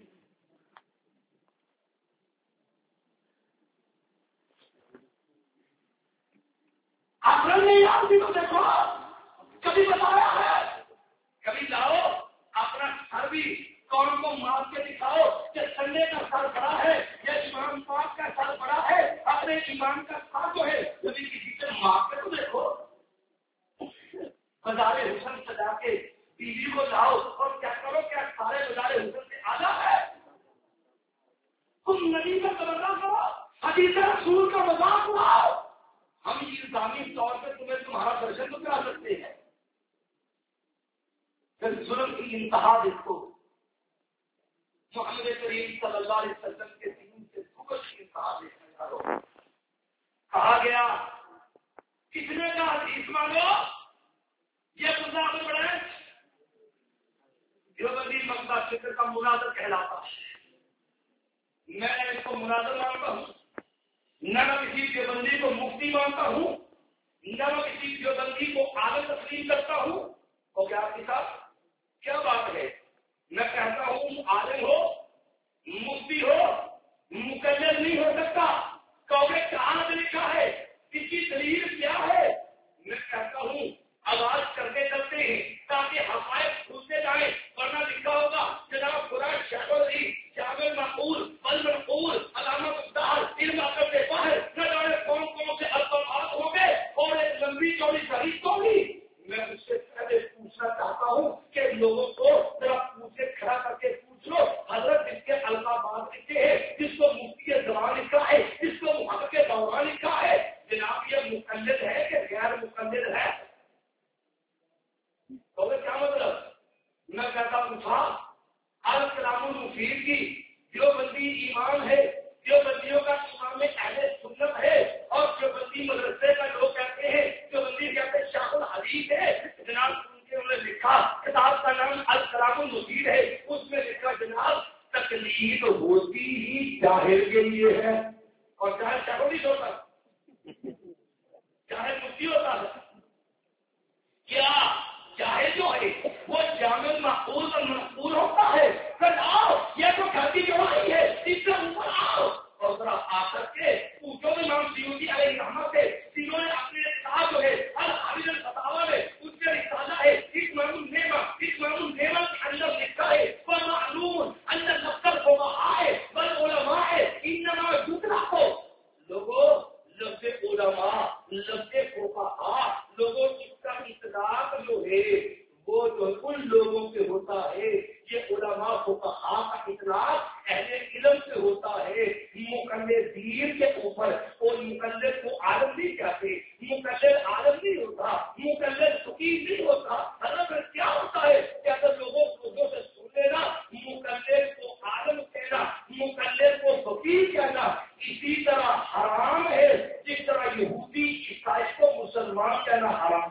اپنے نہیں آدمی کو دیکھو، کبھی بتایا ہے، کبھی لاؤ اپنا سر بھی کون کو مار کے دکھاؤ کہ سنڈے کا سر بڑا ہے یا امام پاک کا سر بڑا ہے، اپنے ایمان کا سر جو ہے کبھی کسی سے مار کے تو دیکھو۔ بازار حسن سجا کے بیوی کو لاؤ اور کیا کرو کیا سارے بازار حسن سے آدھا ہے؟ تم نبی کا توجہ کرو، حدیث رسول کا مذاق اڑاؤ، ہم الزامی طور پہ تمہیں تمہارا درشن تو کرا سکتے ہیں، پھر ظلم کی انتہا دیکھو، محمد کریم صلی اللہ علیہ وسلم کے دین سے خوش کی انتہا دیکھنے والو کہا گیا کتنے کا حدیث مانگو یہ مذاق بڑھے، دیوبندی مقبہ فکر کا مناظر کہلاتا ہے، میں اس کو مناظر مانتا ہوں، نہ میں کسی دیوبندی کو مفتی مانتا ہوں، نہ میں کسی دیوبندی کو عالم تسلیم کرتا ہوں، اور کیا آپ کے ساتھ کیا بات ہے؟ میں کہتا ہوں عالم ہو مفتی ہو مقلد نہیں ہو سکتا، مفید کی دیوبندی ایمان ہے، دیوبندیوں کا امام اہل سنت ہے، اور دیوبندی مدرسے کا لوگ کہتے ہیں، دیوبندی کہتے ہیں شیخ الحدیث ہے جناب، ان کے انہوں نے لکھا کتاب کا نام الکلام المفید ہے، اس میں لکھا جناب تقلید ہوتی ہی جاہل کے لیے ہے، اور جاہل شیخ الحدیث ہوتا ہے، جاہل مفتی ہوتا ہے کیا؟ جاہل جو ہے وہ جامع محفوظ اور منقول ہوتا ہے، پھر آؤ یہ تو گھر کی گواہی ہے، اس سے اوپر آؤ اور ذرا آ کر کے پوچھو امام سیوطی علیہ رحمت سے، جنہوں نے اپنے کتاب جو ہے الحاوی الفتاوی میں اس میں رسالہ ہے اتمام النعمہ، اتمام النعمہ کے اندر لکھا ہے ومعلوم ان لفظ الفقہاء والعلماء انما یطلق، لوگوں لفظ علماء لفظ فقہاء لوگوں اس کا اطلاق جو ہے وہ جو ان لوگوں سے ہوتا ہے، یہ علماء فقہاء کا اطلاق اہل علم سے ہوتا ہے، مقلدین کے اوپر، اور مقلد کو عالم نہیں کہتے، مقلد عالم نہیں ہوتا، مقلد فقیہ نہیں ہوتا، حضرت کیا ہوتا ہے کہ اگر لوگوں لوگوں سے سن لینا مقلد کو عالم کہنا، مقلد کو فقیہ کہنا اسی طرح حرام ہے جس طرح یہودی عیسائی کو مسلمان کہنا حرام ہے۔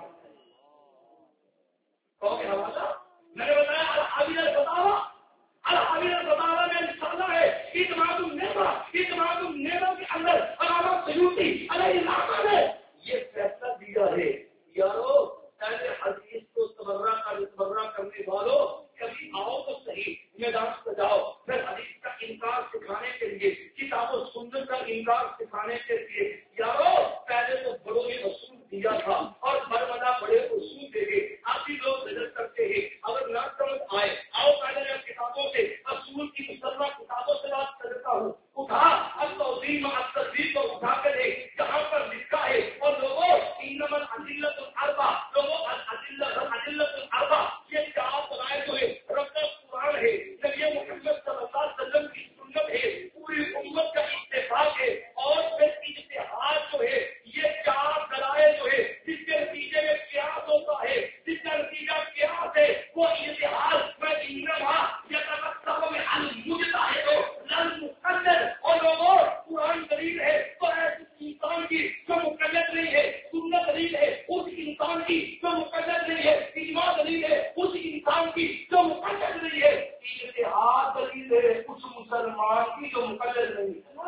میں نے بتایا الحاوی الفتاوی، الحاوی الفتاوی میں رسالہ ہے اتمام النعمہ، اتمام النعمہ کے اندر علامہ سیوطی علیہ الرحمہ نے یہ فیصلہ دیا ہے، یارو اہل حدیث کو تبرہ کا تبرہ کرنے والوں کبھی آؤ تو صحیح میدان سجاؤ، پھر حدیث کا انکار سکھانے کے لیے، کتاب و سنت کا انکار سکھانے کے لیے، یارو پہلے تو بڑوں نے اصول دیا تھا اور برمدا بڑے اصول دے گے، آپ ہی لوگ نظر کرتے ہیں، اگر نہ سمجھ آئے آؤ پہلے میں کتابوں سے اصول کی مسلمہ کتابوں سے بات کرتا ہوں، اٹھا التوضیح مع الترغیب کو اٹھا کے دے جہاں پر لکھا ہے، اور لوگوں انما الادلۃ الاربع، لوگوں الادلۃ الادلۃ الاربع یہ چار دلائل جو ہے رب کا قرآن ہے، نبی محمد صلی اللہ علیہ وسلم کی سنت ہے، پوری امت کا اتفاق ہے، اور پھر اجتہاد جو ہے یہ چار دلائل جو ہے جس کے نتیجے میں قیاس ہوتا ہے، جس کا نتیجہ قیاس ہے وہ اتحاد میں انما یتمثل میں المجتہد للمقلد، اور لوگوں قرآن دلیل ہے تو ایسے انسان کی جو مقلد نہیں ہے، سنت دلیل ہے اس انسان کی جو مقلد نہیں ہے، اجماع دلیل ہے اس انسان کی جو مقلد نہیں ہے، اتحاد دلیل ہے اس مسلمان کی جو مقلد نہیں ہے۔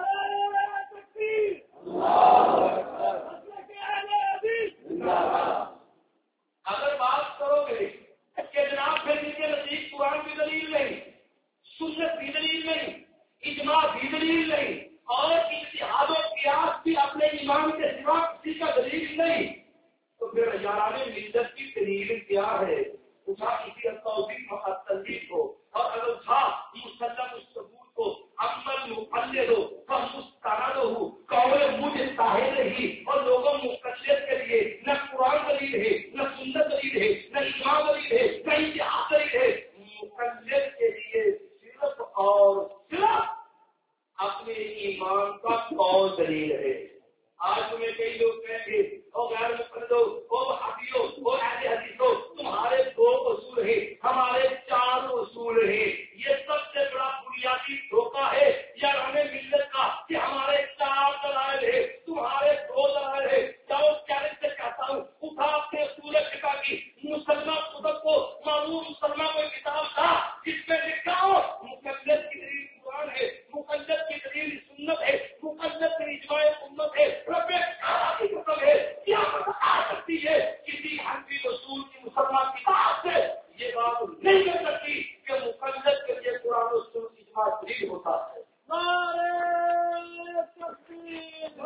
اگر بات کرو گے کہ جناب پھر ان کے نزدیک قرآن کی دلیل نہیں، سنت بھی دلیل نہیں، اجماع بھی دلیل نہیں، اور اتحاد و قیاس بھی اپنے امام کے سوا کسی کا دلیل نہیں، تو پھر یاران ملت کی دلیل کیا ہے؟ اٹھا کسی التوحید و التنزیل کو، اور اگر اٹھا مسلم الثبوت کو، عمل مقلد ہو فمستند ہو، قول مجھ طاہر نہیں، اور لوگوں مقلد کے لیے نہ قرآن دلیل ہے، نہ سنت دلیل ہے، نہ اجماع دلیل ہے، نہ اتحاد دلیل ہے، مقلد کے لیے صرف اور صرف اپنے ایمان کا قول دلیل ہے۔ آج تمہیں کئی لوگ کہیں گے او غیر مقلدو، او حدیثو، او اہل حدیثو، تمہارے دو اصول ہیں، ہمارے چار اصول ہیں، یہ سب سے بڑا بنیادی دھوکہ ہے یا ہمیں ملت کا کہ ہمارے چار دلائل ہے، تمہارے دو دلائل ہے۔ جاؤ چیلنج سے کہتا ہوں، اٹھا اپنے اصول فقہ کی مسلمہ کتب کو، معلوم مسلمہ کوئی کتاب تھا جس میں لکھا ہو مقلد کی دلیل قرآن ہے، مقلد کی دلیل سنت ہے، مقلد کی اجماع امت ہے، رب تعالیٰ کی قسم ہے، کیا بتا سکتی ہے کسی حنفی اصول کی مسلمہ کتاب سے یہ بات نہیں کر سکتی کہ مقلد کے لیے قرآن و سنت اجماع دلیل ہوتا ہے۔ نعرہ تکبیر،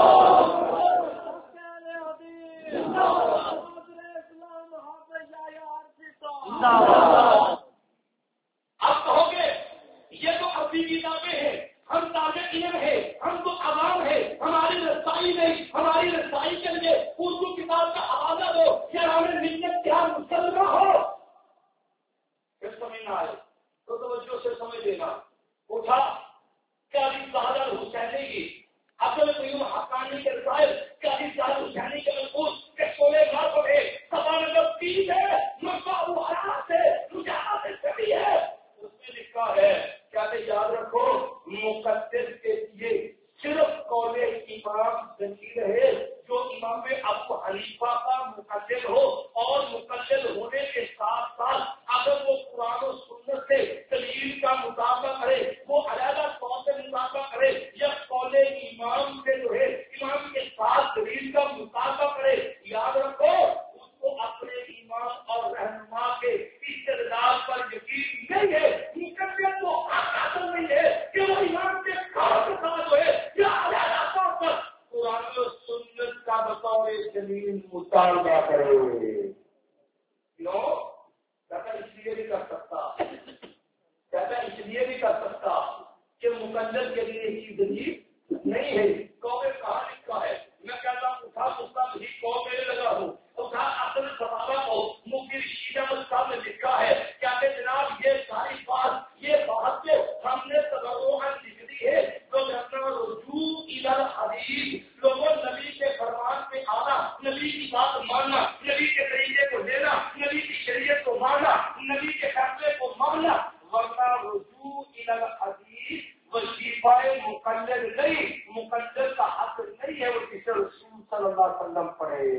آپ کہو گے یہ تو اپنی کتابیں ہیں، ہم طالب علم ہے، ہم تو عوام ہے، ہماری رسائی نہیں، ہماری رسائی کے لیے اردو کتاب کا حوالہ دو یا ہمیں ملت کیا مسلمہ ہو، پھر سمجھ نہ آئے تو توجہ سے سمجھ لینا۔ اٹھا کیا سعادت حسینی کی اصل قیوم حقانی کے رسائل، کیا سعادت حسینی کے منقوص کے شعلے گھر پر ہے، سبا نمبر تین ہے، مصباح الحیات ہے، رجحانات سبھی ہے، اس میں لکھا ہے کیا امام زکی رہے جو امام ابو حنیفہ کا مقلد ہو اور مقلد ہونے کے ساتھ ساتھ اگر وہ قرآن و سنت سے دلیل کا مطالبہ کرے وہ علیحدہ طور سے مطالبہ کرے یا قول امام سے جو ہے امام کے ساتھ دلیل کا مطالبہ کرے، یاد رکھو اس کو اپنے امام اور رہنما کے استدلال پر یقین نہیں ہے، مقلد کو حاصل نہیں ہے کہ وہ امام کے کام کے ساتھ جو ہے یا علیحدہ طور پر قرآن و سنت کا بطور دلیل مطالبہ کرے۔ کیوں؟ کہتا اس لیے بھی کر سکتا کہتا اس لیے بھی کر سکتا کہ مقلد کے لیے یہ دلیل نہیں ہے۔ قوم کہاں لکھا ہے؟ میں کہتا ہوں اٹھا مستا بھی قوم میں لگا ہوں، اٹھا اصل صحابہ کو مفتی شیعہ صاحب نے لکھا ہے، کہتے جناب یہ ساری بات یہ بات جو ہم نے تبرعاً لکھ دی ہے تو رجوع الی الحدیث، لوگوں نبی کے فرمان پہ آنا، نبی کی بات ماننا، نبی کے طریقے کو لینا، نبی کی شریعت کو ماننا، نبی کے فیصلے کو ماننا، ورنہ رجوع الی الحدیث وظیفہ مقلد نہیں، مقلد کا حق نہیں ہے وہ کسی رسول صلی اللہ علیہ وسلم پڑھے۔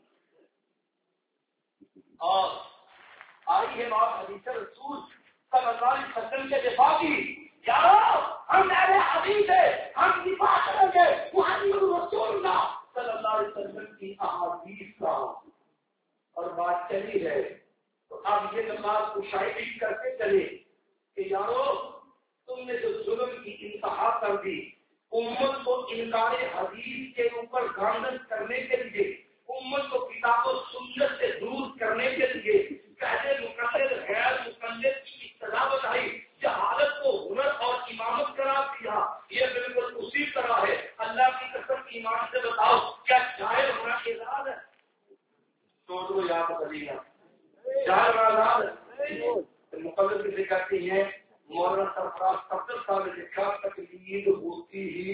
اور آئی ہے بات حدیث رسول صلی اللہ علیہ وسلم کے دفاع کی، یارو ہم اہل حدیث ہے، ہم دفاع کریں گے محمد رسول اللہ صلی اللہ علیہ وسلم کی احادیث کا، اور بات چلی ہے تو اب یہ نماز کو شاعری کر کے چلے کہ یارو تم نے جو ظلم کی انتہا کر دی امت کو انکار حدیث کے اوپر گامزن کرنے کے لیے، امت کو کتاب و سنت سے دور کرنے کے لیے پہلے مقلد غیر مقلد کی اصطلاح بتائی، جہالت کو ہنر اور امامت قرار دیا۔ یہ بالکل اسی طرح ہے، اللہ کی قسم ایمان سے بتاؤ کیا جاہل ہونا اعزاز ہے؟ تو تو یاد کریے جاہل آزاد مقلد کسی کہتی ہیں مولانا سرفراز ستر سال میں لکھا تقلید ہوتی ہی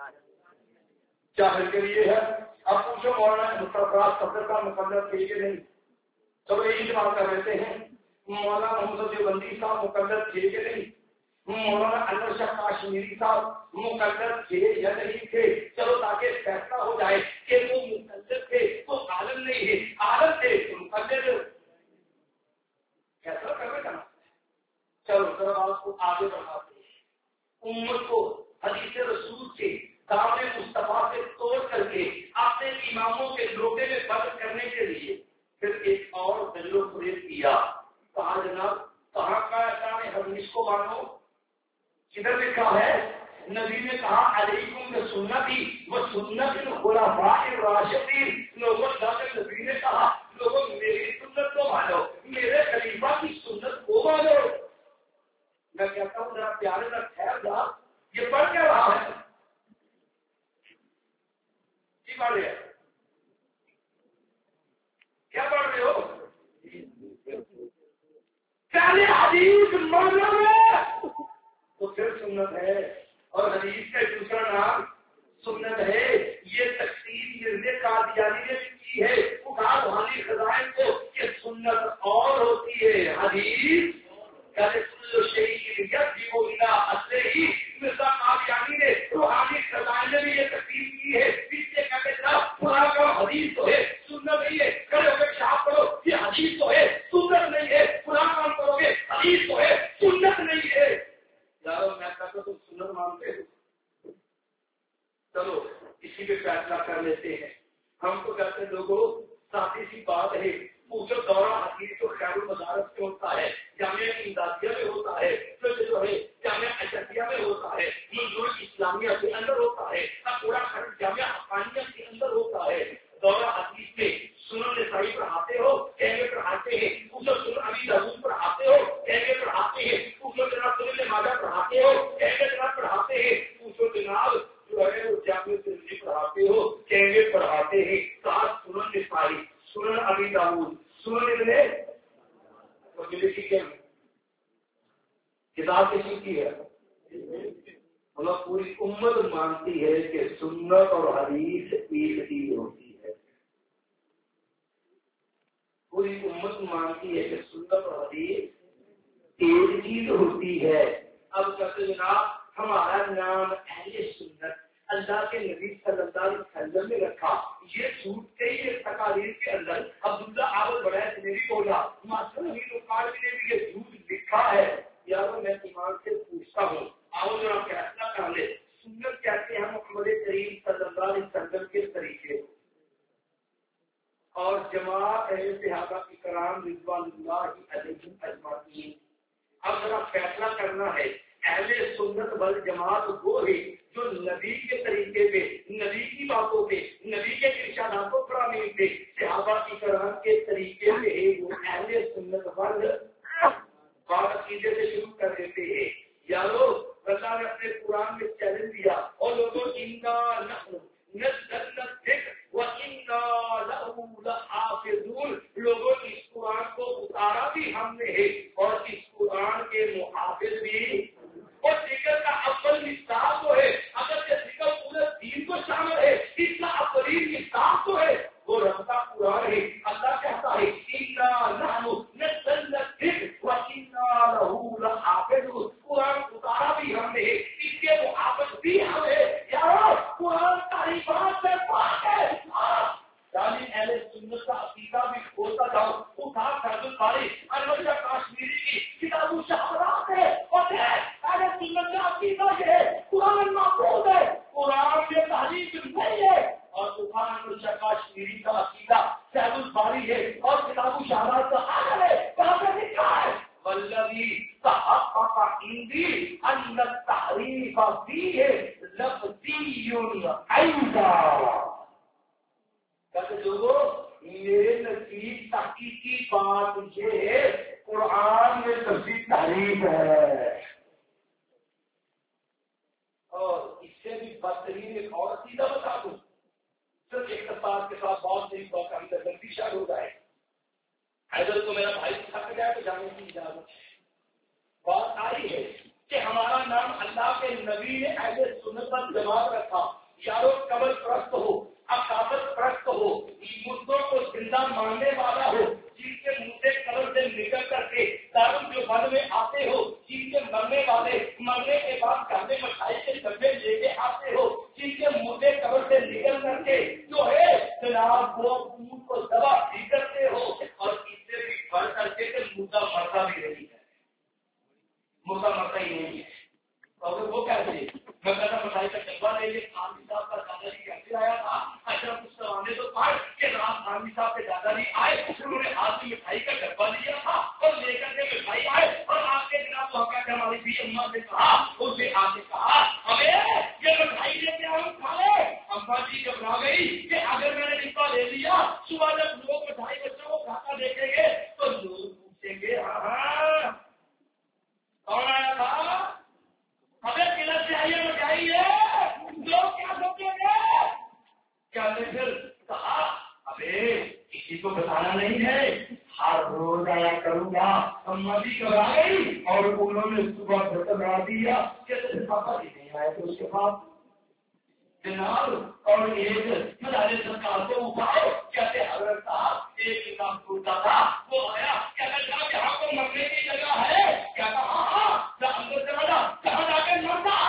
جاہل کے لیے ہے۔ اب پوچھو مولانا سرفراز ستر کا مقلد کے لیے نہیں، چلو یہی بات کر رہتے ہیں مولانا محمد دیوبندی صاحب مقلد تھے کہ نہیں، مولانا انور شاہ کاشمیری صاحب مقلد تھے یا نہیں تھے، چلو تاکہ فیصلہ ہو جائے کہ وہ مقلد تھے تو عالم نہیں ہے، عالم تھے تو مقلد فیصلہ کرنے کا نا۔ چلو ذرا آپ کو آگے بڑھاتے ہیں، امت کو حدیث رسول کے دامن مصطفیٰ سے توڑ کر کے اپنے اماموں کے دھوکے میں بند کرنے کے لیے پھر ایک اور دلیل و فریب کیا۔ کہا جناب کہاں کا احکام حدیث کو مانو، کدھر لکھا ہے؟ نبی نے کہا علیکم بسنتی و سنت الخلفاء الراشدین، لوگوں نبی نے کہا لوگوں میری سنت کو مانو، میرے خلیفہ کی سنت کو مانو۔ میں کہتا ہوں ذرا پیارے کا خیر جا، یہ پڑھ کیا رہا ہے؟ کی پڑھ رہے ہیں؟ کیا پڑھ رہے ہو؟ پہلے حدیث مانو گے تو پھر سنت ہے، اور حدیث کا دوسرا نام سنت ہے۔ یہ تقسیم مرزا قادیانی نے بھی کی ہے اٹھا روحانی خزائن کو کہ سنت اور ہوتی ہے حدیث کہتے کل شیء یرجع الی اصلہ، مرزا قادیانی نے روحانی خزائن میں بھی یہ تقسیم کی ہے۔ پیچھے کہتے تھا قرآن کا حدیث تو ہے سنت نہیں ہے، کھڑے ہو کے شاپ کرو یہ حدیث تو ہے سنت نہیں ہے، قرآن کام کرو گے حدیث تو ہے سنت نہیں ہے۔ یارو میں کہتا تو سنت مانتے ہو، چلو اسی پہ فیصلہ کر لیتے ہیں۔ ہم تو کہتے ہیں لوگوں سادی سی بات ہے، پوچھو دورہ حدیث تو خیر المدارس میں ہوتا ہے، جامعہ امدادیہ میں ہوتا ہے، پھر جو ہے جامعہ اشرفیہ میں ہوتا ہے، منظور اسلامیہ کے اندر ہوتا ہے، پورا جامعہ حقانیہ کے اندر ہوتا ہے۔ دورہ حدیث میں سنن نسائی پڑھاتے ہو کہنے پڑھاتے ہیں، پوچھو سنن ابی داؤد پڑھاتے ہو کہنے پڑھاتے ہیں، پوچھو جناب سنن ماجہ پڑھاتے ہو کہنے جناب پڑھاتے ہیں، پوچھو جناب جو ہے جامعہ ترمذی پڑھاتے ہو کہنے پڑھاتے ہیں۔ ساتھ سنن نسائی، سنن ابی داؤد، سنن ابن ماجہ کی کتاب کسی کی ہے؟ مطلب پوری امت مانتی ہے کہ سنت اور حدیث ایک چیز ہوتی ہے، پوری امت مانتی ہے کہ سنت اور حدیث ایک چیز ہوتی ہے۔ اب کہتے جناب ہمارا نام اہل سنت اللہ کے نبی صلی اللہ علیہ وسلم نے رکھا. یہ جھوٹ کے ہی تقاریر کے اندر عبداللہ عابد بڑیت نے بھی بولا, ماسٹر امین وقار نے بھی یہ جھوٹ لکھا ہے. یارو میں ایمان سے پوچھتا ہوں, آؤ ذرا فیصلہ کر لے. سنت کہتے ہیں محمد کریم صلی اللہ علیہ وسلم کے طریقے, اور جماعت ہے صحابہ کی کرام رضوان اللہ علیہم اجمعین. اب ذرا فیصلہ کرنا ہے, اہل سنت والجماعت وہ ہے جو نبی کے طریقے پہ, نبی کی باتوں پہ, نبی کے ارشاداتوں پر عمل تھے. صحابہ کی کرام کے طریقے پہ ہے وہ اہل سنت وال بات عقیدے سے شروع کر دیتے ہیں. یارو اللہ نے اپنے قرآن میں چیلنج دیا, اور لوگوں انا نحن نزلنا الذکر وانا لہ لحافظون. لوگوں اس قرآن کو اتارا بھی ہم نے ہے اور اس قرآن کے محافظ بھی. اور ذکر کا اول مصداق تو ہے, اگر یہ ذکر پورے دین کو شامل ہے, اس کا اولین مصداق تو ہے وہ رب کا قرآن ہے. اللہ کہتا ہے انا نحن نزلنا الذکر وانا لہ لحافظون. قرآن اتارا بھی ہم نے, اس کے محافظ بھی ہم ہے. یارو قرآن تعریفات سے پاک ہے. یعنی اہل سنت کا عقیدہ بھی ہوتا جاؤ. اٹھا فرد الباری انور شاہ کاشمیری کی کتاب الشہادات ہے, اور اہل سنت کا عقیدہ یہ ہے قرآن محفوظ ہے, قرآن میں تحریف نہیں ہے. اور اٹھا انور شاہ کاشمیری کا عقیدہ شہد الباری ہے, اور کتاب الشہادات کا حال ہے. کہاں پہ لکھا ہے والذی تحقق عندی ان التحریف فیہ لفظی ایضا. لوگوں میرے نزدیک تحقیقی بات یہ ہے قرآن میں تفصیل تحریف ہے. اور اس سے بھی بدترین ایک اور عقیدہ بتا دوں, صرف ایک بات کے ساتھ بہت سی بات کا اندر غلطی شاید ہو جائے. حیدر کو میرا بھائی تھک جائے تو جانے کی اجازت ہے. بات آئی ہے کہ ہمارا نام اللہ کے نبی نے اہل سنت والجماعت رکھا. یارو قبر پرست ہو, عقابت پرست ہو, مردوں کو زندہ ماننے والا ہو, جن کے منہ سے قبر سے نکل کر کے دارال دیوبند میں آتے ہو, جن کے مرنے والے مرنے کے بعد گھر میں مٹھائی کے ڈبے لے کے آتے ہو, جن کے منہ سے قبر سے نکل کر کے جو ہے جناب وہ منہ کو دبا بھی کرتے ہو, اور اس سے بھی بڑھ کر کے مردہ مرتا بھی نہیں ہے, مردہ مرتا ہی نہیں ہے. اور وہ کیسے میں کہتا مٹھائی کا ڈبہ لے کے خانوی صاحب کا دادا جی کیسے آیا تھا. اشرف مستوانے تو پائے کہ رات خانوی صاحب کے دادا جی آئے, انہوں نے ہاتھ میں مٹھائی کا ڈبہ لیا تھا اور لے کر کے مٹھائی آئے, اور آپ کے جناب وہاں کے ہماری بھی اما نے کہا, اس نے آ کے کہا ہمیں یہ مٹھائی لے کے ہم کھا لے. اما جی گھبرا گئی کہ اگر میں نے ڈبہ لے لیا صبح جب لوگ مٹھائی بچوں کو کھاتا دیکھیں گے تو لوگ پوچھیں گے ہاں کون آیا تھا, ہمیں قلت سے آئیے مٹھائی ہے, لوگ کیا سمجھیں گے. کیا نے پھر کہا ابے کسی کو بتانا نہیں ہے, ہر روز آیا کروں گا. اما بھی گھبرا گئی اور انہوں نے صبح بتلا دیا کہ پاپا جی نہیں آئے تو اس کے بعد جناب اور ایک مدارے سرکار کو اٹھاؤ کہتے حضرت صاحب ایک انسان ٹوٹا تھا وہ آیا کہتا جناب یہاں کو مرنے کی جگہ ہے, کہتا ہاں ہاں اندر چلا جا, کہاں جا کے مرتا,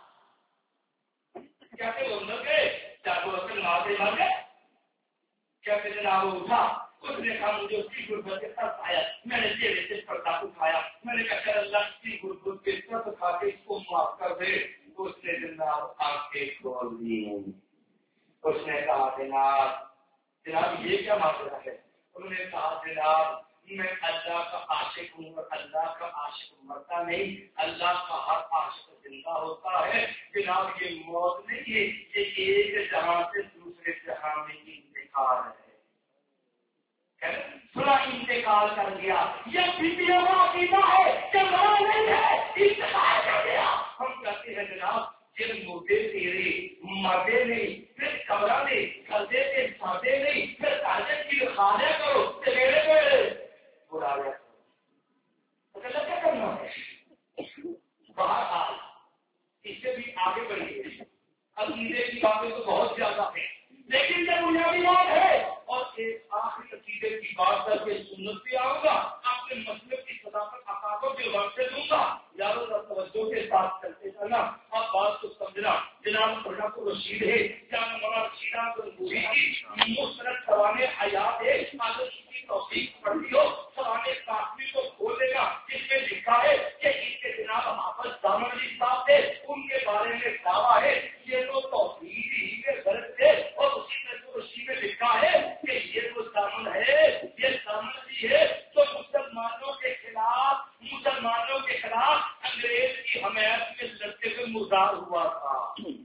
کہتے وہ مر گئے, چاہے وہ اپنے ماں سے مر گئے. کہتے جناب وہ اٹھا, اس نے کہا مجھے اس کی غربت کے ساتھ آیا, میں نے چہرے سے پردہ اٹھایا, میں نے کہا اللہ کی غربت کے ساتھ کھا کے اس کو معاف کر دے. اس نے جناب آنکھیں کھول دی. اس نے کہا جناب جناب یہ کیا معاملہ ہے. انہوں نے کہا جناب میں اللہ کا عاشق ہوں اور اللہ کا عاشق مرتا نہیں, اللہ کا ہر عاشق زندہ ہوتا ہے. جناب یہ موت نہیں ہے, یہ ایک جہاں سے دوسرے جہاں میں انتقال ہے. تھوڑا انتقال کر دیا, یہ بیٹیوں کا عقیدہ ہے کہ مرا نہیں ہے, انتقال کر دیا. ہم کہتے ہیں جناب جن مردے تیرے مردے نہیں, پھر کمرہ نہیں, کھلتے تھے سادے نہیں, پھر تاجر کی خانے کرو میرے میرے بلا لیا کرو, کیا کرنا ہے. باہر آ اس سے بھی آگے بڑھیے. عقیدے کی باتیں تو بہت زیادہ ہیں, لیکن یہ بنیادی بات ہے. اور ایک آخری عقیدے کی بات کر کے سنت پہ آؤں گا, اپنے مسئلے کی صداقت عقابوں کے وقت سے دوں گا. یاروں کا توجہ کے ساتھ چلتے چلنا, اب بات کو سمجھنا. جناب رشید ہے جان مولانا رشیدہ کو کی مسرت سوانے حیات ہے اگر کی توفیق پڑھی ہو سوانے کافی کو کھولے گا جس میں لکھا ہے کہ ان کے جناب حافظ دامن علی صاحب تھے ان کے بارے میں دعویٰ ہے یہ تو توحید ہی کے غلط تھے اور اسی طرح رشید میں لکھا ہے کہ یہ تو دامن ہے یہ دامن علی ہے تو مسلمانوں کے خلاف مسلمانوں کے خلاف انگریز کی حمایت میں لڑتے ہوئے مزار ہوا تھا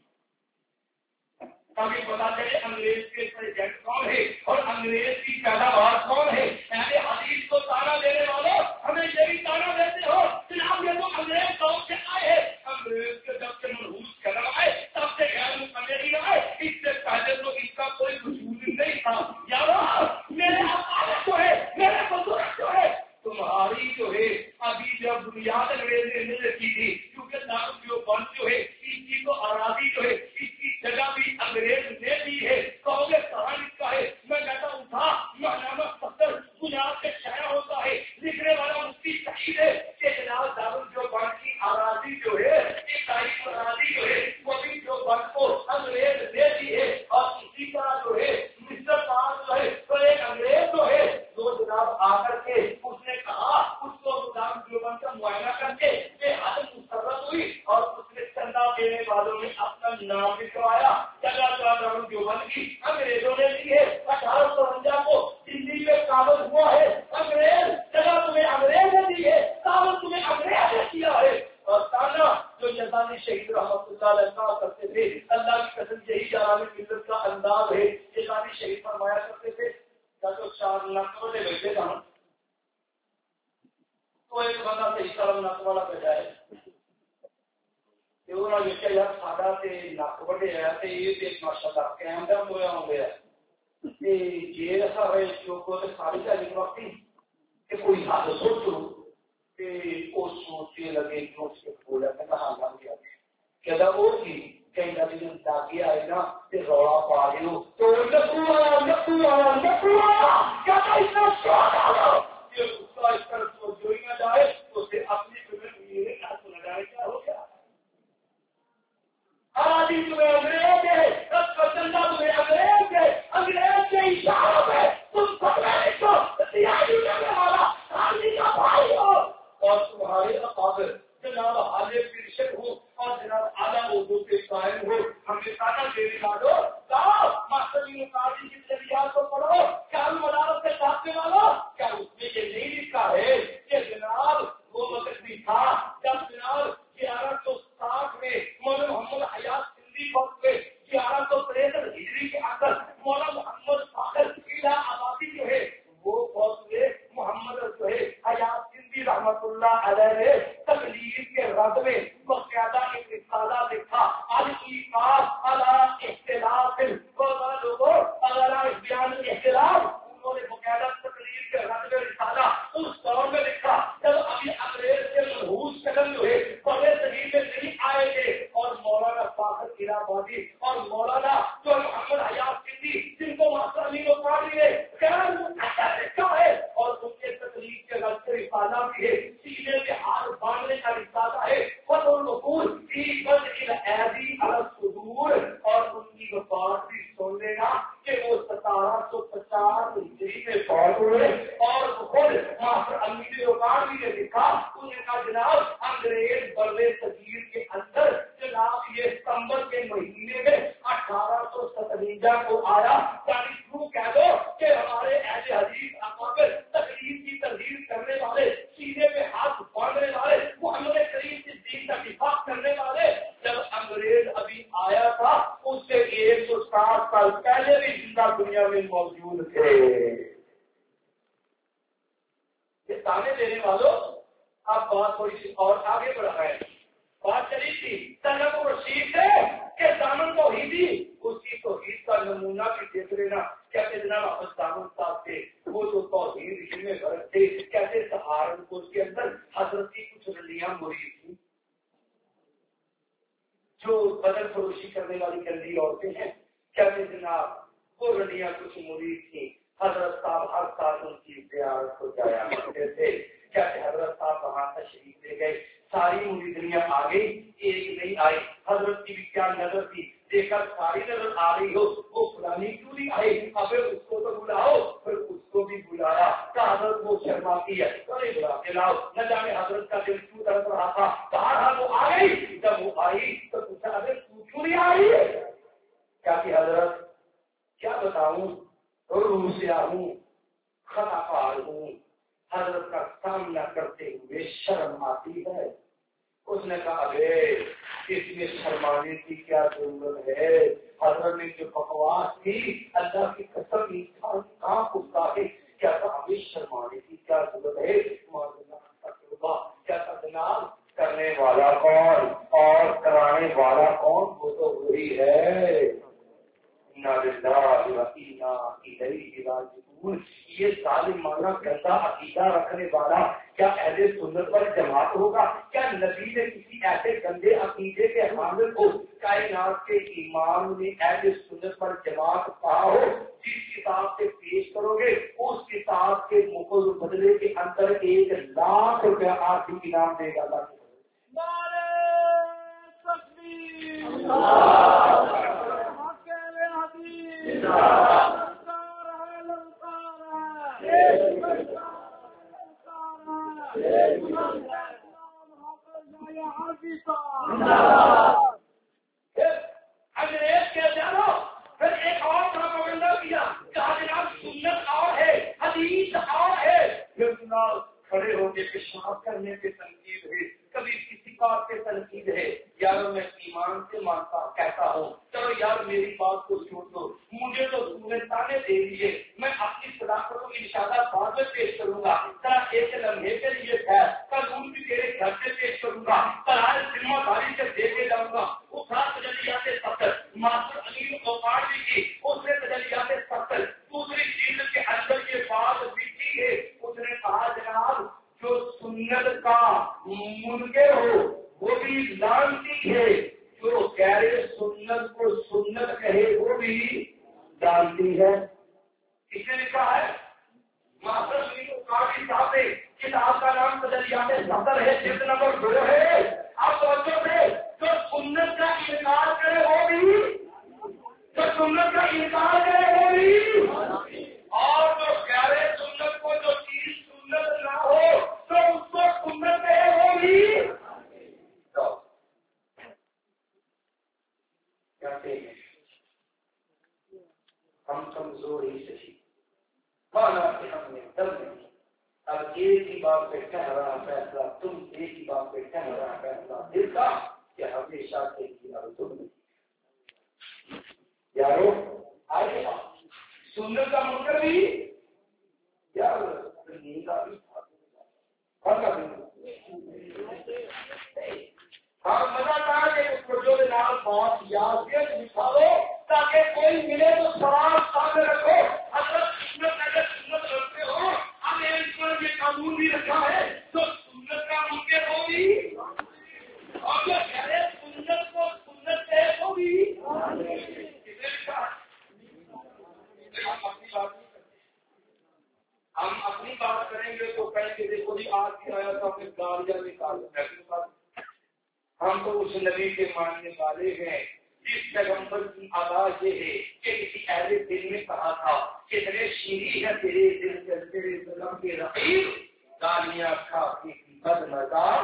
تاکہ پتا چلے انگریز کے پریزیڈنٹ کون ہے اور انگریز کی پیداوار کون ہے. یعنی حدیث کو تانا دینے والوں ہمیں یہ بھی تانا دیتے ہو جناب یہ تو انگریز کون سے آئے ہیں انگریز کے جب سے منحوس قدم آئے تب سے غیر مقرری آئے اس سے پہلے تو اس کا کوئی وجود نہیں تھا. یار میرے عقائد جو ہے میرے بزرگ جو ہے تمہاری جو ہے ابھی جب بنیاد انگریز نے نہیں رکھی تھی کیونکہ دار جو بند جو ہے اس کی تو آزادی جو ہے اس کی جگہ بھی انگریز نے دی ہے. کہو گے کہاں لکھا ہے میں کہتا ہوں تھا مہنامہ ستر بنیاد سے شائع ہوتا ہے لکھنے والا مفتی شہید ہے کہ جناب دار جو بند کی آزادی جو ہے یہ تاریخ آزادی جو ہے وہ بھی جو بند کو انگریز نے دی ہے اور اسی طرح جو ہے مسٹر پاس جو ہے تو ایک انگریز جو ہے جو جناب آ کر کے اس نے کہا اس کو دار دیوبند کا معائنہ کر کے یہ حالت مسترد ہوئی اور اس نے چندہ دینے والوں نے اپنا نام لکھوایا جگہ دار دیوبند کی انگریزوں نے لی ہے. اٹھارہ سو انجا کو دلی میں کابل ہوا ہے انگریز جگہ تمہیں انگریز نے دی ہے کابل تمہیں انگریز نے کیا ہے. اور تانا جو یزدانی شہید رحمت اللہ علیہ کرتے تھے اللہ کی قسم یہی جلال ملت کا انداز ہے. یزدانی شہید فرمایا کرتے تھے جب چار نقبے میں بیٹھے تھا تو ایک بندہ صحیح کرم نق والا بیٹھا ہے انہوں نے کہا یار ساڈا تے نق وڈے ہے تے یہ تے ماشاءاللہ قائم دا ہویا ہو گیا تے جے ایسا ہے جو کو تے ساری کا وقت کہ کوئی حد سوچو کہ وہ سوچے لگے جو اس کے بولا میں کہاں لگ گیا کہدا وہ کی کہیں نہ دن تاکہ آئے نا تے رولا پا دیو تو نکوا نکوا نکوا کیا اتنا شوق آ یہ اس کا اس پر سوچ جو ہی نہ جائے تو اسے اپنی فکر یہ ہاتھ لگائے کیا ہو گیا آدھی تمہیں انگریز ہے رب کا چندہ تمہیں انگریز ہے انگریز کے اشاروں میں تم پکڑنے کو تیاری کرنے والا آدمی کا بھائی ہو اور تمہارے اقابل جناب حاجی پیرشد ہو اور جناب اعلیٰ اردو کے قائم ہو ہمیں تانا دینے والو کہو ماسٹری قاضی کی ذریعات کو پڑھو کیا مدارت سے چھاپنے والا کیا اس میں یہ نہیں لکھا ہے کہ جناب وہ وقت بھی تھا جب جناب گیارہ سو ساٹھ میں مولانا محمد حیات سندھی وقت میں گیارہ سو تریسٹھ ہجری کے اندر مولانا محمد فاخر قلعہ آبادی جو ہے وہ وقت میں محمد جو ہے حیات سندھی رحمت اللہ علیہ نے تقریر کے رد میں باقاعدہ ایک رسالہ لکھا الایقاف علی اختلاف لوگوں علی بیان اختلاف انہوں نے باقاعدہ تقریر کے رد میں رسالہ اس دور میں لکھا جب ابھی انگریز کے منحوس قدم جو ہے بڑے صحیح میں نہیں آئے تھے اور مولانا فاخر قلعہ آبادی اور مولانا جو محمد حیات سندھی جن کو ماسٹر علی کو پڑھ لیے لکھا ہے اور ان کے تقریر کے رد سے رسالہ بھی ہے سینے میں ہاتھ باندھنے کا رسالہ ہے فتح النقول فی بدء الایدی علی الصدور اور ان کی بات بھی سن لینا کہ وہ ستارہ سو پچاس ہجری میں فوت ہوئے اور خود ماسٹر امیر اوقات بھی نے لکھا انہوں نے کہا جناب انگریز بر صغیر کے اندر جناب یہ ستمبر کے مہینے میں اٹھارہ سو ستوجا کو آیا یعنی کیوں کہہ دو کہ ہمارے اہل حدیث اکابر تقریر کی تحریر کرنے والے سینے میں ہاتھ باندھنے والے محمد کریم کے دین کا دفاع کرنے والے جب انگریز ابھی آیا تھا اس سے ایک سو ساٹھ سال پہلے بھی زندہ دنیا میں موجود تھے. یہ تانے دینے والوں آپ بات تھوڑی سی اور آگے بڑھا ہے. بات چلی تھی طلب و رشید سے کہ دامن توحیدی اس کی توحید کا نمونہ بھی دیکھ لینا. کہتے جناب احمد دامن صاحب تھے وہ جو توحید میں غرض تھے کہتے سہارنپور کے اندر حضرت کی کچھ رلیاں مرید تھیں جو بدل فروشی کرنے والی گندی عورتیں ہیں. کہتے جناب وہ رلیاں کچھ مرید تھیں. حضرت صاحب ہر سال ان کی زیارت کو جایا کرتے تھے. کہتے حضرت صاحب وہاں تشریف لے گئے ساری مریدیاں آ گئی ایک نہیں آئی. حضرت کی بھی کیا نظر تھی دیکھا ساری نظر آ رہی ہو وہ فلانی کیوں نہیں آئی, اب اس کو تو بلاؤ. پھر اس کو بھی بلایا تو حضرت وہ شرماتی ہے, ارے بلا کے لاؤ. نہ جانے حضرت کا دل کیوں درد رہا تھا. بہرحال وہ آ گئی. جب وہ آئی تو پوچھا ارے تو کیوں نہیں آئی ہے. کیا کہ حضرت کیا بتاؤں, روح سے ہوں, خطا کار ہوں. حضرت کا سامنا کرتے ہوئے شرم آتی ہے. اس نے کہا ارے اس میں شرمانے کی کیا ضرورت ہے. حضرت نے جو بکواس کی اللہ کی قسم انسان کہاں پوچھتا ہے کیا ہمیں شرمانے کی کیا ضرورت ہے. کیا جناب کرنے والا کون اور کرانے والا کون, وہ تو وہی ہے. یہ ظالمانہ گندا عقیدہ رکھنے والا کیا اہل سنت پر جماعت ہوگا؟ کیا نبی نے کسی ایسے گندے عقیدے کے حامل کو کائنات کے امام نے اہل سنت پر جماعت کہا ہو؟ جس کتاب سے پیش کرو گے اس کتاب کے مقر بدلے کے اندر ایک لاکھ روپیہ آپ کی انعام دے گا. انگریز کے جانو پھر ایک اور پروپیگنڈا کیا کہا جناب سنت اور ہے حدیث اور ہے. پھر جناب کھڑے ہو کے پیشاب کرنے کی تنقید ہے, کبھی کسی بات پہ تنقید ہے. یار میں ایمان سے مانتا کہتا ہوں چلو یار میری بات کو چھوڑ دو, مجھے تو تم نے تانے دے دیے, میں اپنی صداقت کو انشاءاللہ بعد میں پیش کروں گا. ذرا ایک لمحے کے لیے ہے قانون بھی تیرے گھر سے پیش کروں گا, فرائض ذمہ داری سے دے کے جاؤں گا. وہ خاص تجلیات سفر ماسٹر علی اوقات کی اس نے تجلیات سفر دوسری چیز کے اندر یہ بات لکھی ہے. اس نے کہا جناب جو سنت کا منکر ہو وہ بھی لانتی ہے, جو غیر سنت کو سنت کہے وہ بھی جانتی ہے. کس نے لکھا ہے؟ ماسٹر علی اوقات صاحب نے. کتاب کا نام تجلیات سفر ہے, جلد نمبر دو ہے. آپ سوچو سے جو سنت کا انکار کرے وہ بھی, جو سنت کا انکار کرے وہ بھی, اور جو غیر سنت کو جو چیز سنت نہ ہو تو اس کو سنت کہے وہ بھی. کہتے ہیں ہم کمزور ہی صحیح, مانا کہ ہم نے دم نہیں. اب ایک ہی بات پہ کہہ رہا فیصلہ, تم ایک ہی بات پہ کہہ رہا فیصلہ دل کا کہ ہمیشہ سے کیا تم نہیں. یارو آئے سنت کا منکر بھی یار نیند کا بھی ہاں مزہ کہا کہ اس کو جو نام بات یادیت نکالو تاکہ کوئی ملے تو سوال سامنے رکھو. اگر سنت اگر سنت رکھتے ہو ہم ایک پر یہ قانون بھی رکھا ہے تو سنت کا منکر ہوگی اور جو کہے سنت کو سنت ہے وہ بھی. ہم اپنی بات کریں گے تو کہیں گے دیکھو جی آج کی آیا تو ہمیں گالیاں نکال. ہم تو اس نبی کے ماننے والے ہیں جس پیغمبر کی آواز یہ ہے کہ کسی اہل دل نے کہا تھا کتنے شیریں ہے تیرے دل کے تیرے ظلم کے رقیب, گالیاں کھا کے بد مزاج,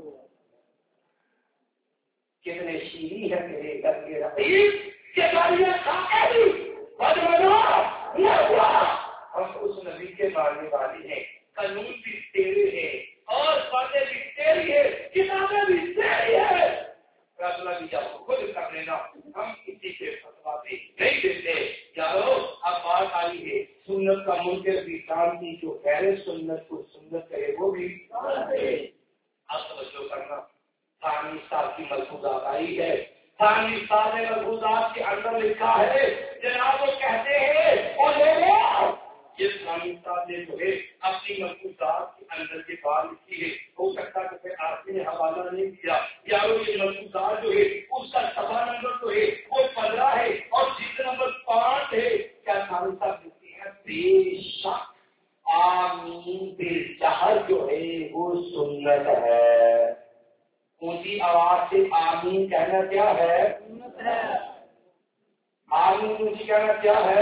کتنے شیریں ہے تیرے دل کے رقیب کہ گالیاں کھا کے بھی بد مزاج. ہم اس نبی کے ماننے والے ہیں, قانون بھی تیرے ہیں اور باتیں بھی تیری ہے, کتابیں بھی تیری ہے. فیصلہ بھی جب خود کر لینا, ہم کسی کے فتوا بھی نہیں دیتے. یارو اب بات آئی ہے سنت کا منکر بھی جانتی, جو غیر سنت کو سنت کرے وہ بھی. اب توجہ کرنا, ثانی صاحب کی ملفوظات آئی ہے. ثانی صاحب نے ملفوظات کے اندر لکھا ہے جناب وہ کہتے ہیں اور یہ ثانی صاحب نے جو ہے اپنی ملفوظات کے اندر کے بات لکھی ہے. ہو سکتا ہے کہ آپ نے حوالہ نہیں دیا. یارو یہ ملفوظات جو ہے اس کا صفحہ نمبر تو ہے وہ پندرہ ہے اور جلد نمبر پانچ ہے. کیا ثانی صاحب لکھتی ہیں بے شک آمین بالجہر جو ہے وہ سنت ہے. اونچی آواز سے آمین کہنا کیا ہے؟ آمین کی کہنا کیا ہے؟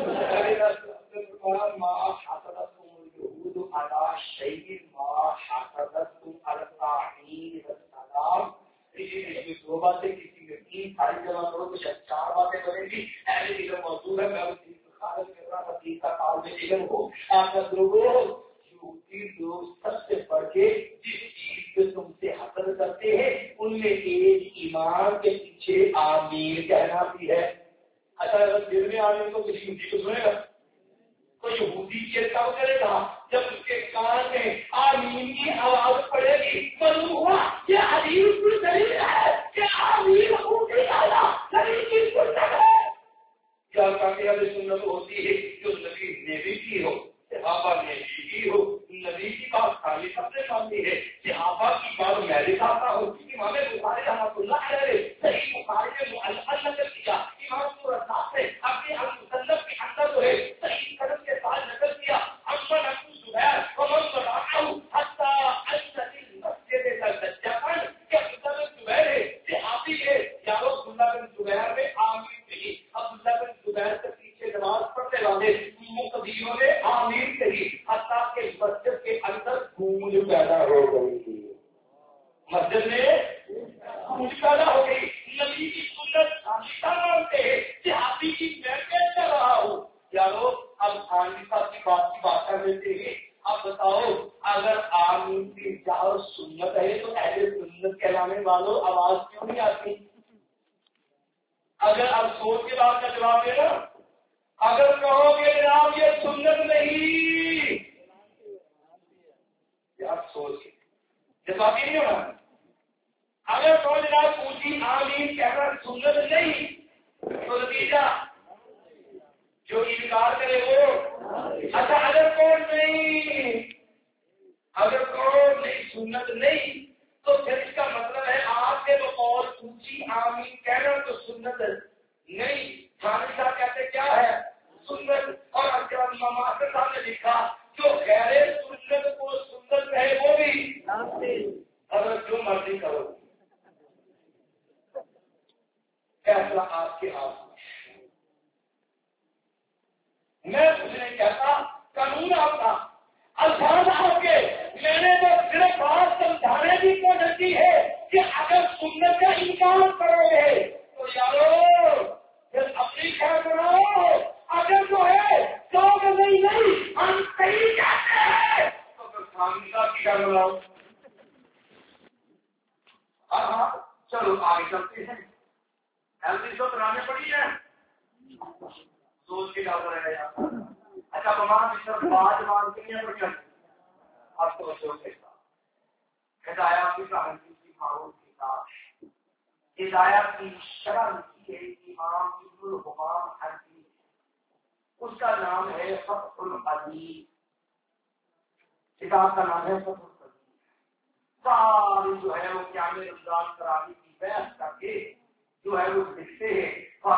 ما حسدتكم اليهود على شيء ما حسدتكم على التعمير والسلام. یہ دو باتیں کسی کی ساری جمع کرو تو چار باتیں بنے گی. اہل علم موجود ہے. میں اس کی خالص کر رہا تھا تیسرا کال میں علم ہو آپ لوگوں یہودی لوگ سب سے بڑھ کے جس چیز کو تم سے حسد کرتے ہیں ان میں ایک ایمان کے پیچھے آمین کہنا بھی ہے. اچھا اگر دل میں آمین تو کسی یہودی کو سنے گا تو یہودی یہ کام کرے گا جب اس کے کان میں آمین کی آواز پڑے گی معلوم ہوا یہ حدیث کی دلیل ہے کہ آمین ہوتی آیا نبی کی سنت ہے. کیا کامیابی سنت ہوتی ہے جو نبی نے بھی کی ہو صحابہ نے بھی کی ہو. نبی کی بات خالی سب سے مانتی ہے صحابہ کی بات میں بھی کہتا ہوں. امام بخاری رحمۃ اللہ علیہ صحیح بخاری میں معلق نقل کیا. امام رضا سے اپنے المصنف کے اندر جو ہے صحیح قدم کے ساتھ نقل کیا. اما ابو زبیر ومن تبعه حتى ان المسجد تسجدن کہ عبداللہ بن زبیر ہے صحابی ہے یا عبداللہ بن زبیر میں آمین کہی. عبداللہ بن زبیر سے پیچھے نماز پڑھنے والے مقتدیوں نے آمین کہی حتیٰ کہ مسجد کے اندر گونج پیدا ہو گئی. مسجد میں گونج پیدا ہو گئی. نبی کی سنت ہمیشہ مانتے ہیں صحابی کی میں کہہ رہا ہوں. یارو اب آمین صاحب کی بات کی بات کر لیتے ہیں. اب بتاؤ اگر آمین کی جاؤ سنت ہے تو اہل سنت کہلانے والوں آواز کیوں نہیں آتی؟ اگر اب سوچ کے بات کا جواب دینا اگر کہو گے جناب یہ سنت نہیں آپ سوچ کے جواب ہی نہیں ہونا. اگر کہو جناب پوچھی آمین کہنا سنت نہیں تو نتیجہ جو انکار کرے وہ. اچھا اگر کون نہیں اگر کون نہیں سنت نہیں تو پھر اس کا مطلب ہے آپ نے وہ اور پوچھی آمین کہنا تو سنت نہیں. خالد صاحب کہتے کیا ہے سنت. اور امام آصف صاحب نے لکھا جو غیر سنت کو سنت کہے وہ بھی اگر جو مرضی کرو فیصلہ آپ کے ہاتھ میں. میں کچھ نہیں کہتا قانون آپ کا الفاظ آپ کے. میں نے تو صرف بات سمجھانے کی کوشش کی ہے کہ اگر سنت کا انکار کرو گے تو یارو پھر اپنی خیر بناؤ. اگر جو ہے تو نہیں نہیں ہم صحیح کہتے ہیں تو پھر خاموشہ کی خیر بناؤ. ہاں چلو آگے چلتے ہیں. ایسی تو ترانے پڑی ہے سوچ کے ڈال رہے ہیں. اچھا بمان صرف بات مانتی ہیں پر چل آپ کو سوچ کے ساتھ ہدایات کی کہانی کی معروف کتاب ہدایات کی شرح لکھی ہے امام ابن الحمام حنفی. اس کا نام ہے فتح القدیر. کتاب کا نام ہے فتح القدیر. ساری جو ہے وہ قیام رمضان تراویح کی بحث کر کے جو ہے وہ لکھتے ہیں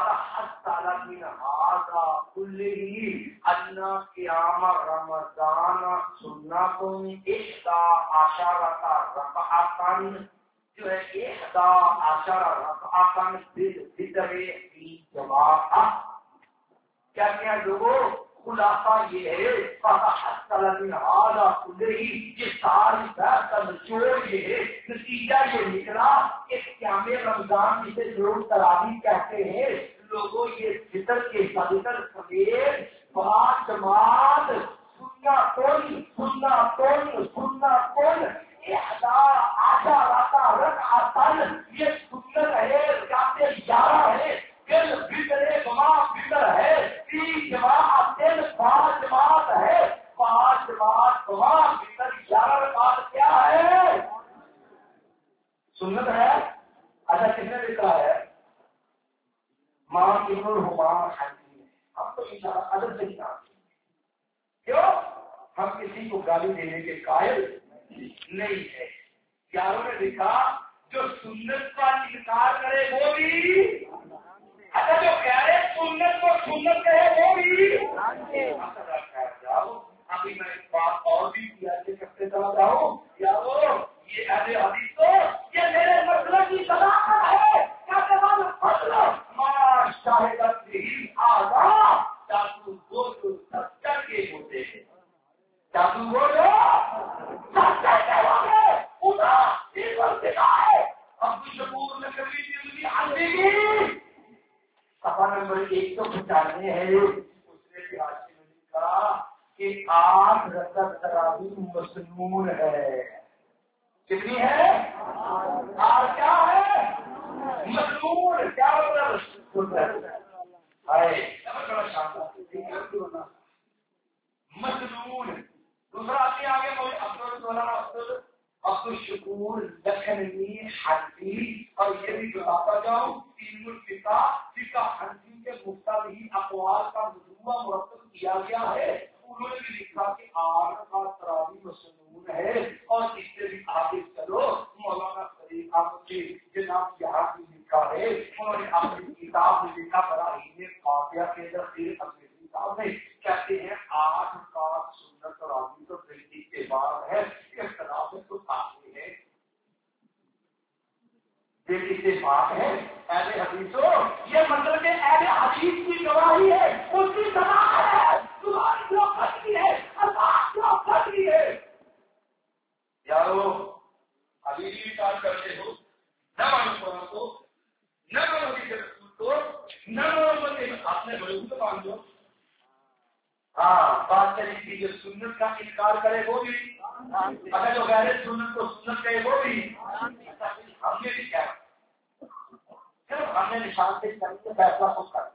قیام رمضان سنتوں احدا عشرۃ رکعۃ جو ہے احدا عشرۃ رکعۃ بالفطر فی جماعۃ. کیا کیا لوگوں خلاصہ یہ ہے یہ ساری بحث کا نچوڑ یہ ہے نتیجہ یہ نکلا کہ قیام رمضان جسے لوگ تراویح کہتے ہیں لوگوں یہ فطر کے فضل سمیت پانچ جماعت سننا کون سننا کون سننا کون احدا عشرۃ رکعۃ یہ سنت ہے جاتے گیارہ ہے دل فطر جماع فطر ہے تین جماعت دل پانچ جماعت ہے پانچ جماعت جماع فطر گیارہ رکعت کیا ہے سنت ہے. اچھا کس نے لکھا ہے ماں ابن الحمام حنفی نے. ہم تو انشاءاللہ ادب سے کتاب کیوں ہم کسی کو گالی دینے کے قائل نہیں ہے. یاروں نے لکھا جو سنت کا انکار کرے وہ بھی اچھا جو کہہ رہے سنت کو سنت کہے وہ بھی جاؤ. ابھی میں ایک بات اور بھی کیا کرتے چلا جاؤں یارو یہ اہل حدیث تو یہ میرے مسئلے کی صداقت ہے. شاہدت جانتے ہیں اس نے بھی حاشیے میں لکھا کہ آٹھ رکعت تراویح مسنون ہے. کتنی ہے؟ اور کیا ہے؟ مسنون. کیا مطلب مسنون. دوسرا آدمی آگے مجھے عبد عبد عبد الشکور لکھنوی حنفی اور یہ بھی بتاتا جاؤں تین الفقہ فقہ حنفی کے مختلف اقوال کا مجموعہ مرتب کیا گیا ہے. انہوں نے بھی لکھا کہ آٹھ کا تراویح مسنون ہے. اور اس سے بھی آگے چلو مولانا فرید احمد کی جناب یہاں بھی لکھا ہے. انہوں نے اپنی کتاب میں لکھا براہیم فاتحہ کے ذخیر اپنی کتاب میں کہتے ہیں آٹھ کا سنت تراویح تو بڑی اتباع ہے. اختلاف میں تو آگے ہے سے بات ہے. اہل حدیثوں یہ مطلب کہ اہل حدیث کی گواہی ہے, اس کی سماعت ہے. تمہاری جو فتوی ہے اللہ جو فتوی ہے. یارو ابھی بھی کام کرتے ہو نہ مانو کو نہ مانو کی رسول کو نہ مانو کے آپ نے بڑے تو مان دو. ہاں بات چلی تھی جو سنت کا انکار کرے وہ بھی, اگر جو غیر سنت کو سنت کہے وہ بھی. ہم نے بھی کیا ہم نے نشان سے فیصلہ خود کر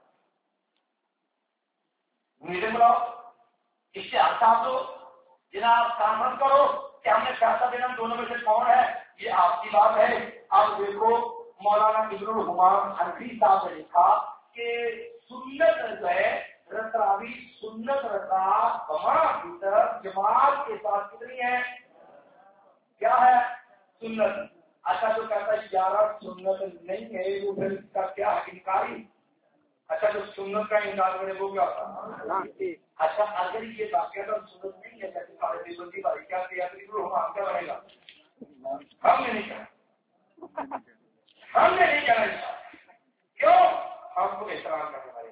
میٹنگ بلاؤ اشتہار صاحب دو جناب کانفرنس کرو کہ ہم نے فیصلہ دینا دونوں میں سے کون ہے. یہ آپ کی بات ہے. اب دیکھو مولانا ابن الحمام حنفی صاحب نے لکھا کہ سنت جو ہے تراویح سنت رکعت جماعت جماعت کے ساتھ کتنی ہے؟ کیا ہے؟ سنت. اچھا جو کہتا ہے گیارہ سنت نہیں ہے وہ پھر اس کا کیا ہے؟ انکاری. اچھا جو سنت کا انکار کرے وہ کیا ہوتا ہے؟ اچھا اگر یہ واقعہ سنت نہیں ہے جیسے سارے دیوبندی بھائی کیا کیا ہم کیا بنے گا؟ ہم نے نہیں کہا ہم نے نہیں کہنا. کیوں؟ ہم کو احترام کرنے والے.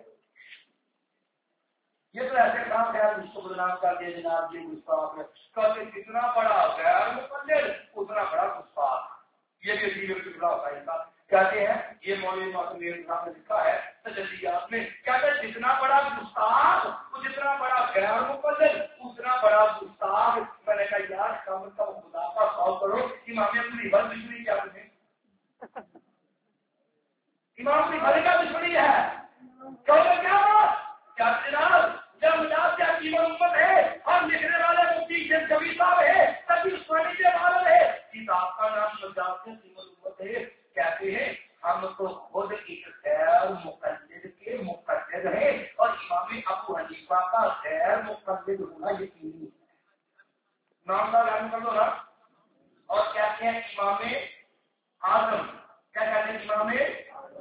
یہ تو ایسے کام ہے اس کو بدنام کر دیا جناب یہ گستاخ ہے. کل جتنا بڑا غیر مقلد اتنا بڑا گستاخ. یہ بھی عجیب ٹکڑا ہوتا ہے انسان. کہتے ہیں یہ مولوی معصوم صاحب نے لکھا ہے تجلیات میں, کہتے ہیں جتنا بڑا گستاخ وہ جتنا بڑا غیر مقلد اتنا بڑا گستاخ. میں نے کہا یار کم از کم خدا کا خوف کرو. امام اپنی بل دشمنی کیا تمہیں امام اپنی بھلے کا دشمنی ہے کیا کیا جناب جب مجاز کیا قیمت امت ہے اور لکھنے والے مفتی کبھی صاحب ہے تبھی عثمانی کے عالم ہے. کتاب کا نام مجاز کی قیمت امت ہے. کہتے ہیں ہم تو خود ایک غیر مقلد کے مقلد ہیں اور امام ابو حنیفہ کا غیر مقلد ہونا یقینی. نام کا اعلان کر دو نا. اور کہتے ہیں امام اعظم کیا کہتے ہیں امام